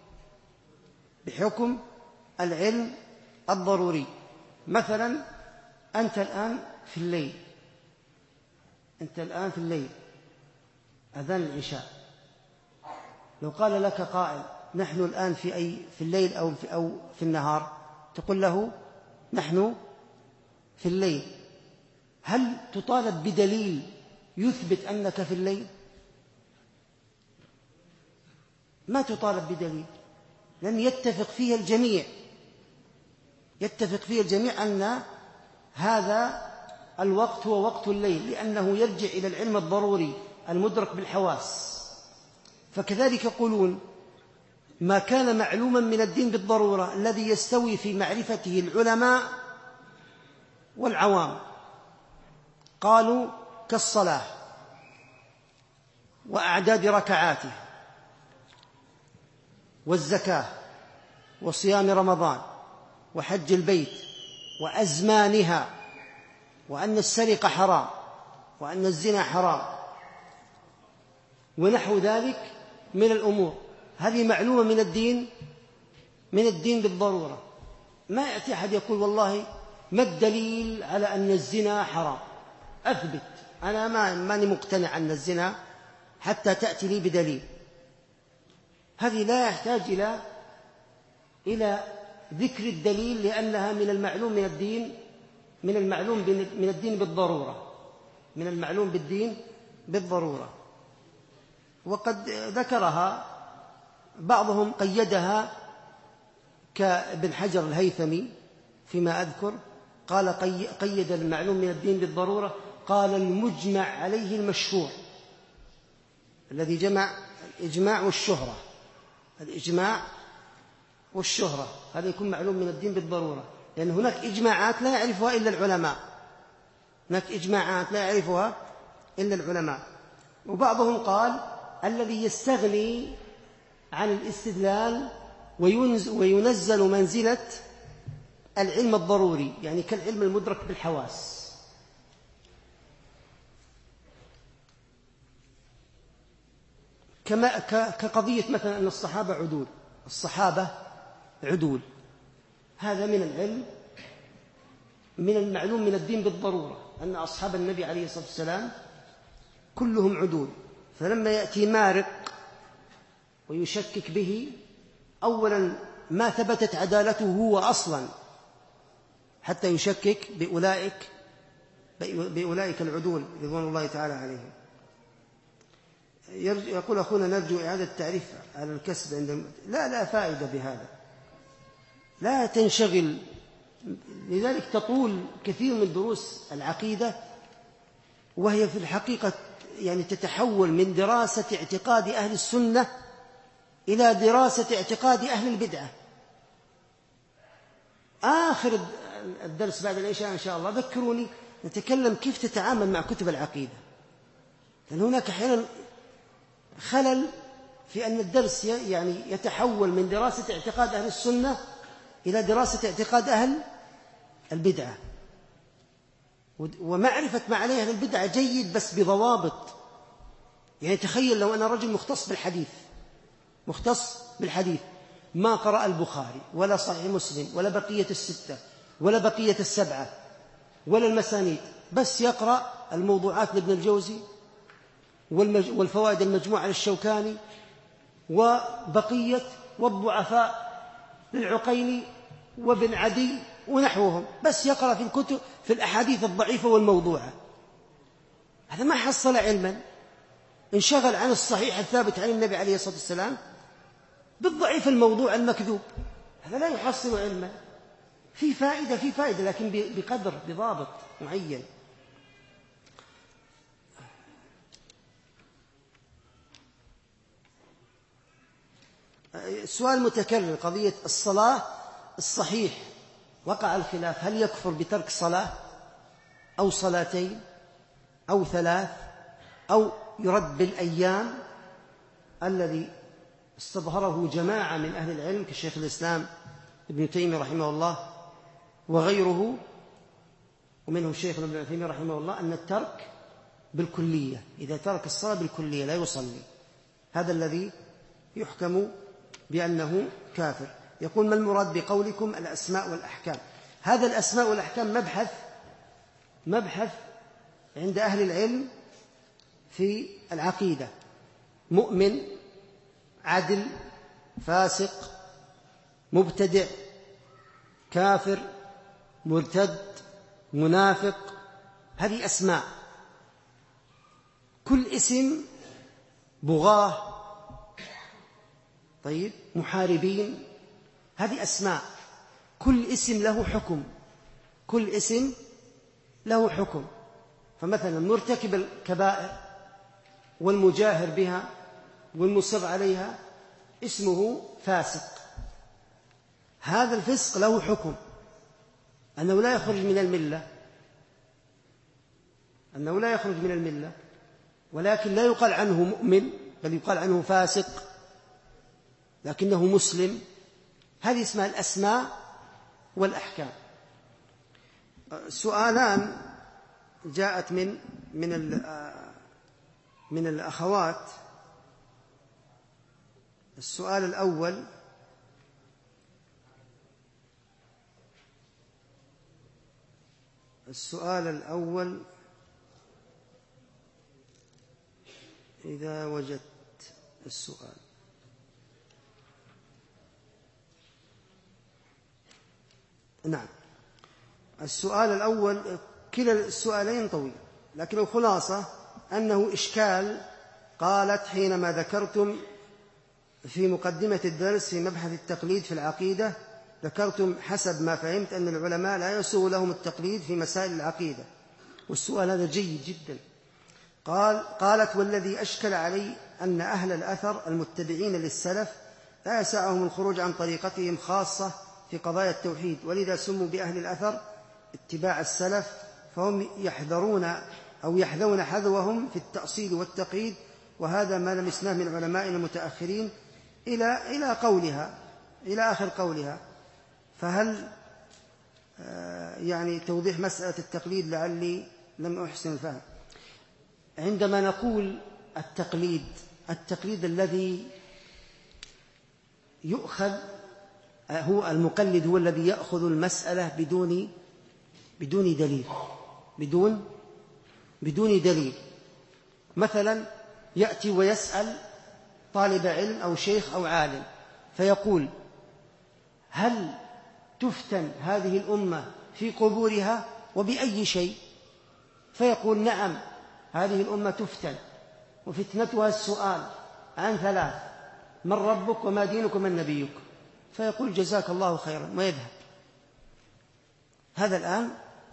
بحكم العلم الضروري. مثلا أنت الآن في الليل، أذان العشاء، لو قال لك قائل: نحن الآن في الليل أو في النهار، تقول له: نحن في الليل. هل تطالب بدليل يثبت أنك في الليل؟ ما تطالب بدليل، لن يتفق فيها الجميع يتفق فيه الجميع أن هذا الوقت هو وقت الليل، لأنه يرجع إلى العلم الضروري المدرك بالحواس. فكذلك يقولون ما كان معلوما من الدين بالضرورة الذي يستوي في معرفته العلماء والعوام، قالوا كالصلاة وأعداد ركعاته والزكاة وصيام رمضان وحج البيت وأزمانها، وأن السرقة حرام وأن الزنا حرام ونحو ذلك من الأمور. هذه معلومة من الدين بالضرورة. ما يأتي أحد يقول والله ما الدليل على أن الزنا حرام، أثبت، أنا ماني مقتنع أن الزنا حتى تأتي لي بدليل. هذه لا يحتاج إلى ذكر الدليل، لأنها من المعلوم من الدين بالضرورة، من المعلوم بالدين بالضرورة. وقد ذكرها بعضهم، قيدها كابن حجر الهيثمي فيما أذكر، قال قيد المعلوم من الدين بالضرورة، قال المجمع عليه المشهور، الذي جمع الإجماع والشهرة، الإجماع والشهرة، هذا يكون معلوم من الدين بالضرورة، لأن هناك إجماعات لا يعرفها إلا العلماء، هناك إجماعات لا يعرفها إلا العلماء. وبعضهم قال الذي يستغني عن الاستدلال وينزل منزلة العلم الضروري، يعني كالعلم المدرك بالحواس. كقضية مثلا أن الصحابة عدول، هذا من العلم، من المعلوم من الدين بالضرورة، أن أصحاب النبي عليه الصلاة والسلام كلهم عدول. فلما يأتي مارق ويشكك به، أولا ما ثبتت عدالته هو أصلا حتى يشكك بأولئك العدول رضوان الله تعالى عليهم. يقول أخونا نرجو إعادة التعريف على الكسب عند لا فائدة بهذا، لا تنشغل. لذلك تطول كثير من دروس العقيدة، وهي في الحقيقة يعني تتحول من دراسة اعتقاد أهل السنة إلى دراسة اعتقاد أهل البدعة. آخر الدرس بعد العشاء إن شاء الله ذكروني نتكلم كيف تتعامل مع كتب العقيدة، لأن هناك أحيانا خلل في أن الدرس يعني يتحول من دراسة اعتقاد أهل السنة إلى دراسة اعتقاد أهل البدعة. ومعرفة ما عليه أهل البدعة جيد، بس بضوابط. يعني تخيل لو أنا رجل مختص بالحديث ما قرأ البخاري ولا صحيح مسلم ولا بقية الستة ولا بقية السبعة ولا المسانيد، بس يقرأ الموضوعات لابن الجوزي والفوائد المجموعة للشوكاني وبقية والضعفاء للعقيلي وابن عدي ونحوهم، بس يقرأ في الكتب في الأحاديث الضعيفة والموضوعة، هذا ما حصل علما. انشغل عن الصحيح الثابت عن النبي عليه الصلاة والسلام بالضعيف الموضوع المكذوب، هذا لا يحصل علما. في فائدة لكن بقدر، بضابط معين. السؤال متكرر، قضية الصلاة الصحيح وقع الخلاف، هل يكفر بترك صلاة أو صلاتين أو ثلاث أو يرد بالأيام، الذي استظهره جماعة من أهل العلم كشيخ الإسلام ابن تيمية رحمه الله وغيره، ومنهم شيخ ابن تيمية رحمه الله، أن الترك بالكلية، إذا ترك الصلاة بالكلية لا يصلي، هذا الذي يحكم بأنه كافر. يقول ما المراد بقولكم الأسماء والأحكام؟ هذا الأسماء والأحكام مبحث عند أهل العلم في العقيدة، مؤمن، عدل، فاسق، مبتدع، كافر، مرتد، منافق، هذه أسماء. كل اسم، بغاة، طيب، محاربين، هذه أسماء. كل اسم له حكم، كل اسم له حكم. فمثلا مرتكب الكبائر والمجاهر بها والمصر عليها اسمه فاسق، هذا الفسق له حكم أنه لا يخرج من الملة، أنه لا يخرج من الملة، ولكن لا يقال عنه مؤمن، بل يقال عنه فاسق لكنه مسلم. هذه اسمها الأسماء والأحكام. سؤالان جاءت من الأخوات. السؤال الأول إذا وجدت السؤال. نعم، السؤال الأول كلا السؤالين طويل، لكن الخلاصة أنه إشكال. قالت: حينما ذكرتم في مقدمة الدرس في مبحث التقليد في العقيدة، ذكرتم حسب ما فهمت أن العلماء لا يسوغ لهم التقليد في مسائل العقيدة. والسؤال هذا جيد جدا. قالت: والذي أشكل علي أن أهل الأثر المتبعين للسلف لا يسعهم الخروج عن طريقتهم خاصة في قضايا التوحيد، ولذا سموا بأهل الأثر اتباع السلف، فهم يحذون حذوهم في التأصيل والتقييد، وهذا ما لمسناه من علمائنا المتأخرين إلى آخر قولها. فهل يعني توضيح مسألة التقليد لعلي لم أحسن الفهم. عندما نقول التقليد الذي يؤخذ، هو المقلد هو الذي يأخذ المسألة بدون دليل. مثلا يأتي ويسأل طالب علم أو شيخ أو عالم فيقول: هل تفتن هذه الأمة في قبورها وبأي شيء؟ فيقول: نعم، هذه الأمة تفتن، وفتنتها السؤال عن 3: من ربك وما دينك ومن نبيك؟ فيقول: جزاك الله خيرا، ويذهب. هذا الآن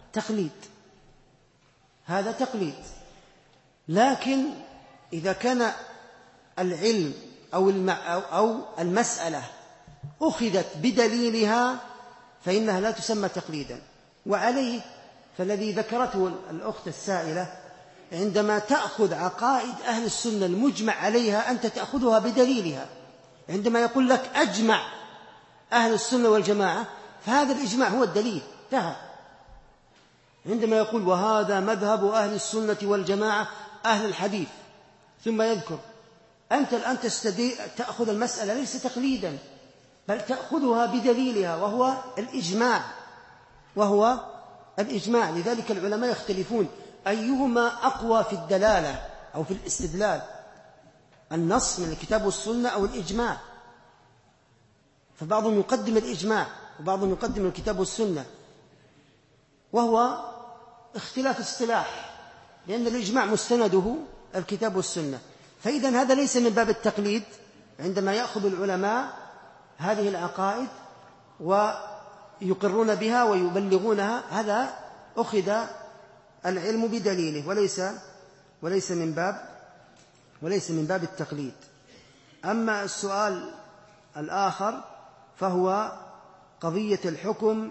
تقليد. لكن إذا كان العلم أو المسألة أخذت بدليلها فإنها لا تسمى تقليدا. وعليه فالذي ذكرته الأخت السائلة، عندما تأخذ عقائد أهل السنة المجمع عليها أنت تأخذها بدليلها. عندما يقول لك: أجمع أهل السنة والجماعة، فهذا الإجماع هو الدليل، انتهى. عندما يقول: وهذا مذهب أهل السنة والجماعة أهل الحديث، ثم يذكر، أنت الآن تأخذ المسألة ليس تقليدا، بل تأخذها بدليلها وهو الإجماع. لذلك العلماء يختلفون أيهما أقوى في الدلالة أو في الاستدلال، النص من الكتاب والسنة أو الإجماع. فبعضهم يقدم الإجماع وبعضهم يقدم الكتاب والسنة، وهو اختلاف اصطلاح، لأن الإجماع مستنده الكتاب والسنة. فإذا هذا ليس من باب التقليد. عندما يأخذ العلماء هذه العقائد ويقرون بها ويبلغونها، هذا أخذ العلم بدليله، وليس من باب التقليد. أما السؤال الآخر فهو قضية الحكم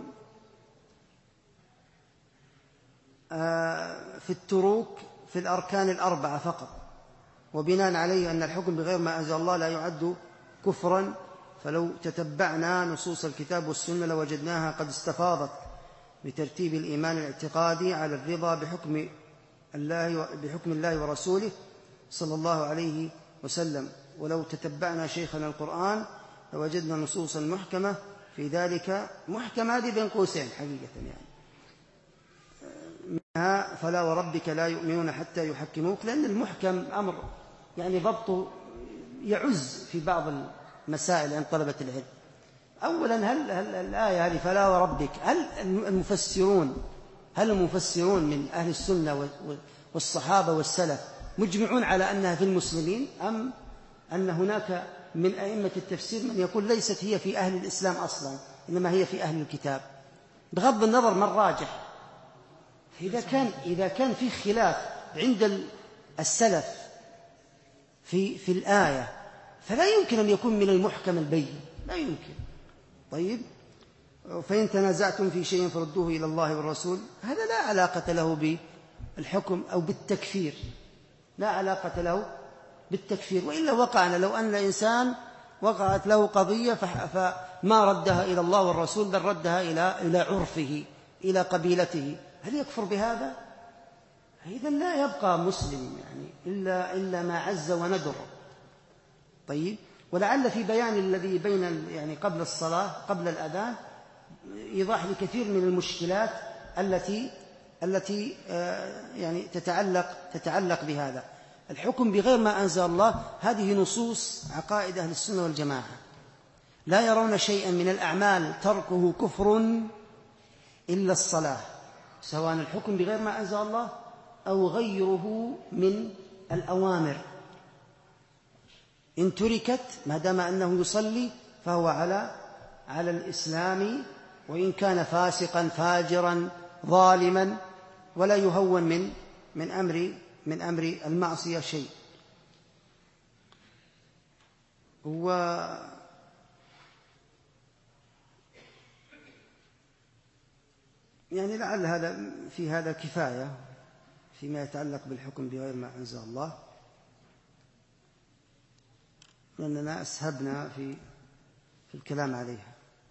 في التروك في الأركان الأربعة فقط، وبناء عليه أن الحكم بغير ما أنزل الله لا يعد كفرا. فلو تتبعنا نصوص الكتاب والسنة لوجدناها قد استفاضت بترتيب الإيمان الاعتقادي على الرضا بحكم الله ورسوله صلى الله عليه وسلم. ولو تتبعنا شيخنا القرآن لوجدنا نصوصا محكمة في ذلك، محكمة هذه بين قوسين حقيقة، يعني منها: فلا وربك لا يؤمنون حتى يحكموك، لأن المحكم أمر يعني ضبطه يعز في بعض المسائل عند طلبة العلم. أولا، هل الآية هذه فلا وربك، هل المفسرون من أهل السنة والصحابة والسلف مجمعون على أنها في المسلمين، أم أن هناك من أئمة التفسير من يقول ليست هي في أهل الإسلام أصلا، إنما هي في أهل الكتاب، بغض النظر من راجح. إذا كان في خلاف عند السلف في الآية فلا يمكن أن يكون من المحكم البين، لا يمكن. طيب، فإن تنازعتم في شيء فردوه إلى الله والرسول، هذا لا علاقة له بالحكم أو بالتكفير، لا علاقة له بالتكفير. وإلا وقعنا لو أن إنسان وقعت له قضية فما ردها إلى الله والرسول بل ردها إلى عرفه، إلى قبيلته، هل يكفر بهذا؟ إذن لا يبقى مسلم يعني إلا ما عز وندر. طيب، ولعل في بيان الذي بين يعني قبل الصلاة قبل الأذان إيضاح لكثير من المشكلات التي يعني تتعلق بهذا الحكم بغير ما أنزل الله. هذه نصوص عقائد أهل السنة والجماعة، لا يرون شيئا من الأعمال تركه كفر إلا الصلاة، سواء الحكم بغير ما أنزل الله أو غيره من الأوامر. إن تركت ما دام أنه يصلي فهو على الإسلام، وإن كان فاسقا فاجرا ظالما، ولا يهون من أمر المعصية شيء. يعني لعل هذا كفاية فيما يتعلق بالحكم بغير ما أنزل الله، لأننا أسهبنا في الكلام عليها.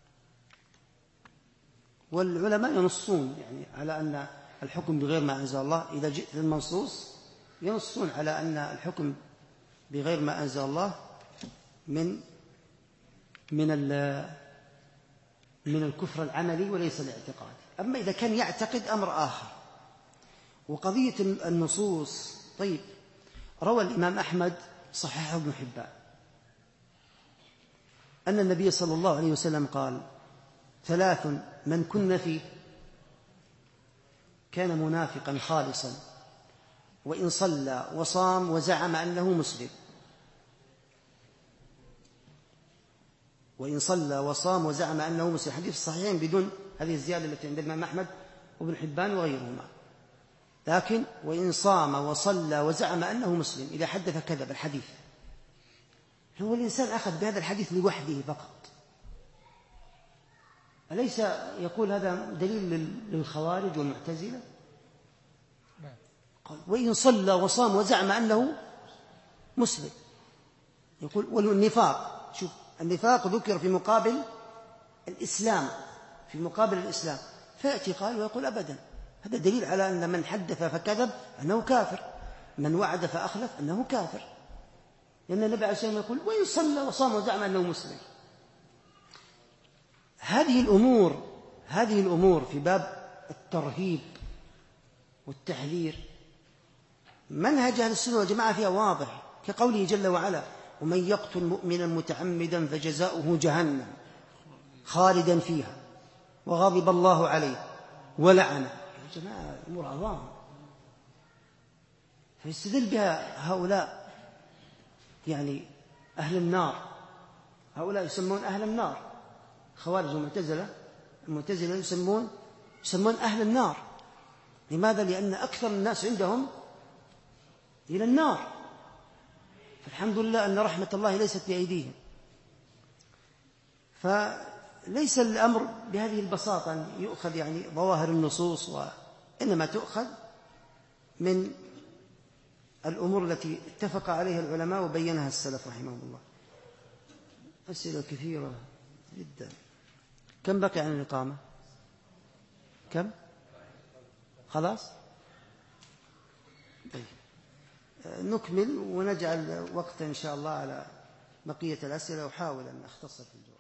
والعلماء ينصون يعني على أن الحكم بغير ما أنزل الله، إذا جئت للمنصوص ينصون على أن الحكم بغير ما أنزل الله من الكفر العملي وليس الاعتقادي. أما إذا كان يعتقد أمر آخر. وقضية النصوص، طيب، روى الإمام أحمد صححه ابن حبان أن النبي صلى الله عليه وسلم قال: 3 من كن فيه كان منافقا خالصا، وإن صلى وصام وزعم أنه مسلم. وإن صلى وصام وزعم أنه مسلم، حديث الصحيحين بدون هذه الزيادة التي عند الإمام أحمد وابن حبان وغيرهما. لكن وإن صام وصلى وزعم أنه مسلم، إذا حدث كذب الحديث. هو الإنسان أخذ بهذا الحديث لوحده فقط، أليس يقول هذا دليل للخوارج والمعتزلة؟ قال: وإن صلى وصام وزعم أنه مسلم. يقول والنفاق، شوف، النفاق ذكر في مقابل الإسلام، فيأتي قال ويقول أبدا، هذا دليل على أن من حدث فكذب أنه كافر، من وعد فأخلف أنه كافر، لأن النبي عليه الصلاة والسلام يقول: وإن صلى وصام وزعم أنه مسلم. هذه الأمور في باب الترهيب والتحذير منهج أهل السنة والجماعة فيها واضح، كقوله جل وعلا: ومن يقتل مؤمنا متعمدا فجزاؤه جهنم خالدا فيها وغضب الله عليه ولعنه. يا جماعة، أمور عظام، فيستدل بها هؤلاء يعني أهل النار، هؤلاء يسمون أهل النار، خوارج المعتزلة يسمون أهل النار. لماذا؟ لأن أكثر الناس عندهم إلى النار، فالحمد لله أن رحمة الله ليست بأيديهم. فليس الأمر بهذه البساطة أن يؤخذ يعني ظواهر النصوص، وإنما تؤخذ من الأمور التي اتفق عليها العلماء وبينها السلف رحمهم الله. أسئلة كثيرة جدا. كم بقي عن الإقامة؟ كم؟ خلاص؟ طيب، نكمل ونجعل وقتا إن شاء الله على بقية الأسئلة، وحاول أن أختصر في الجواب.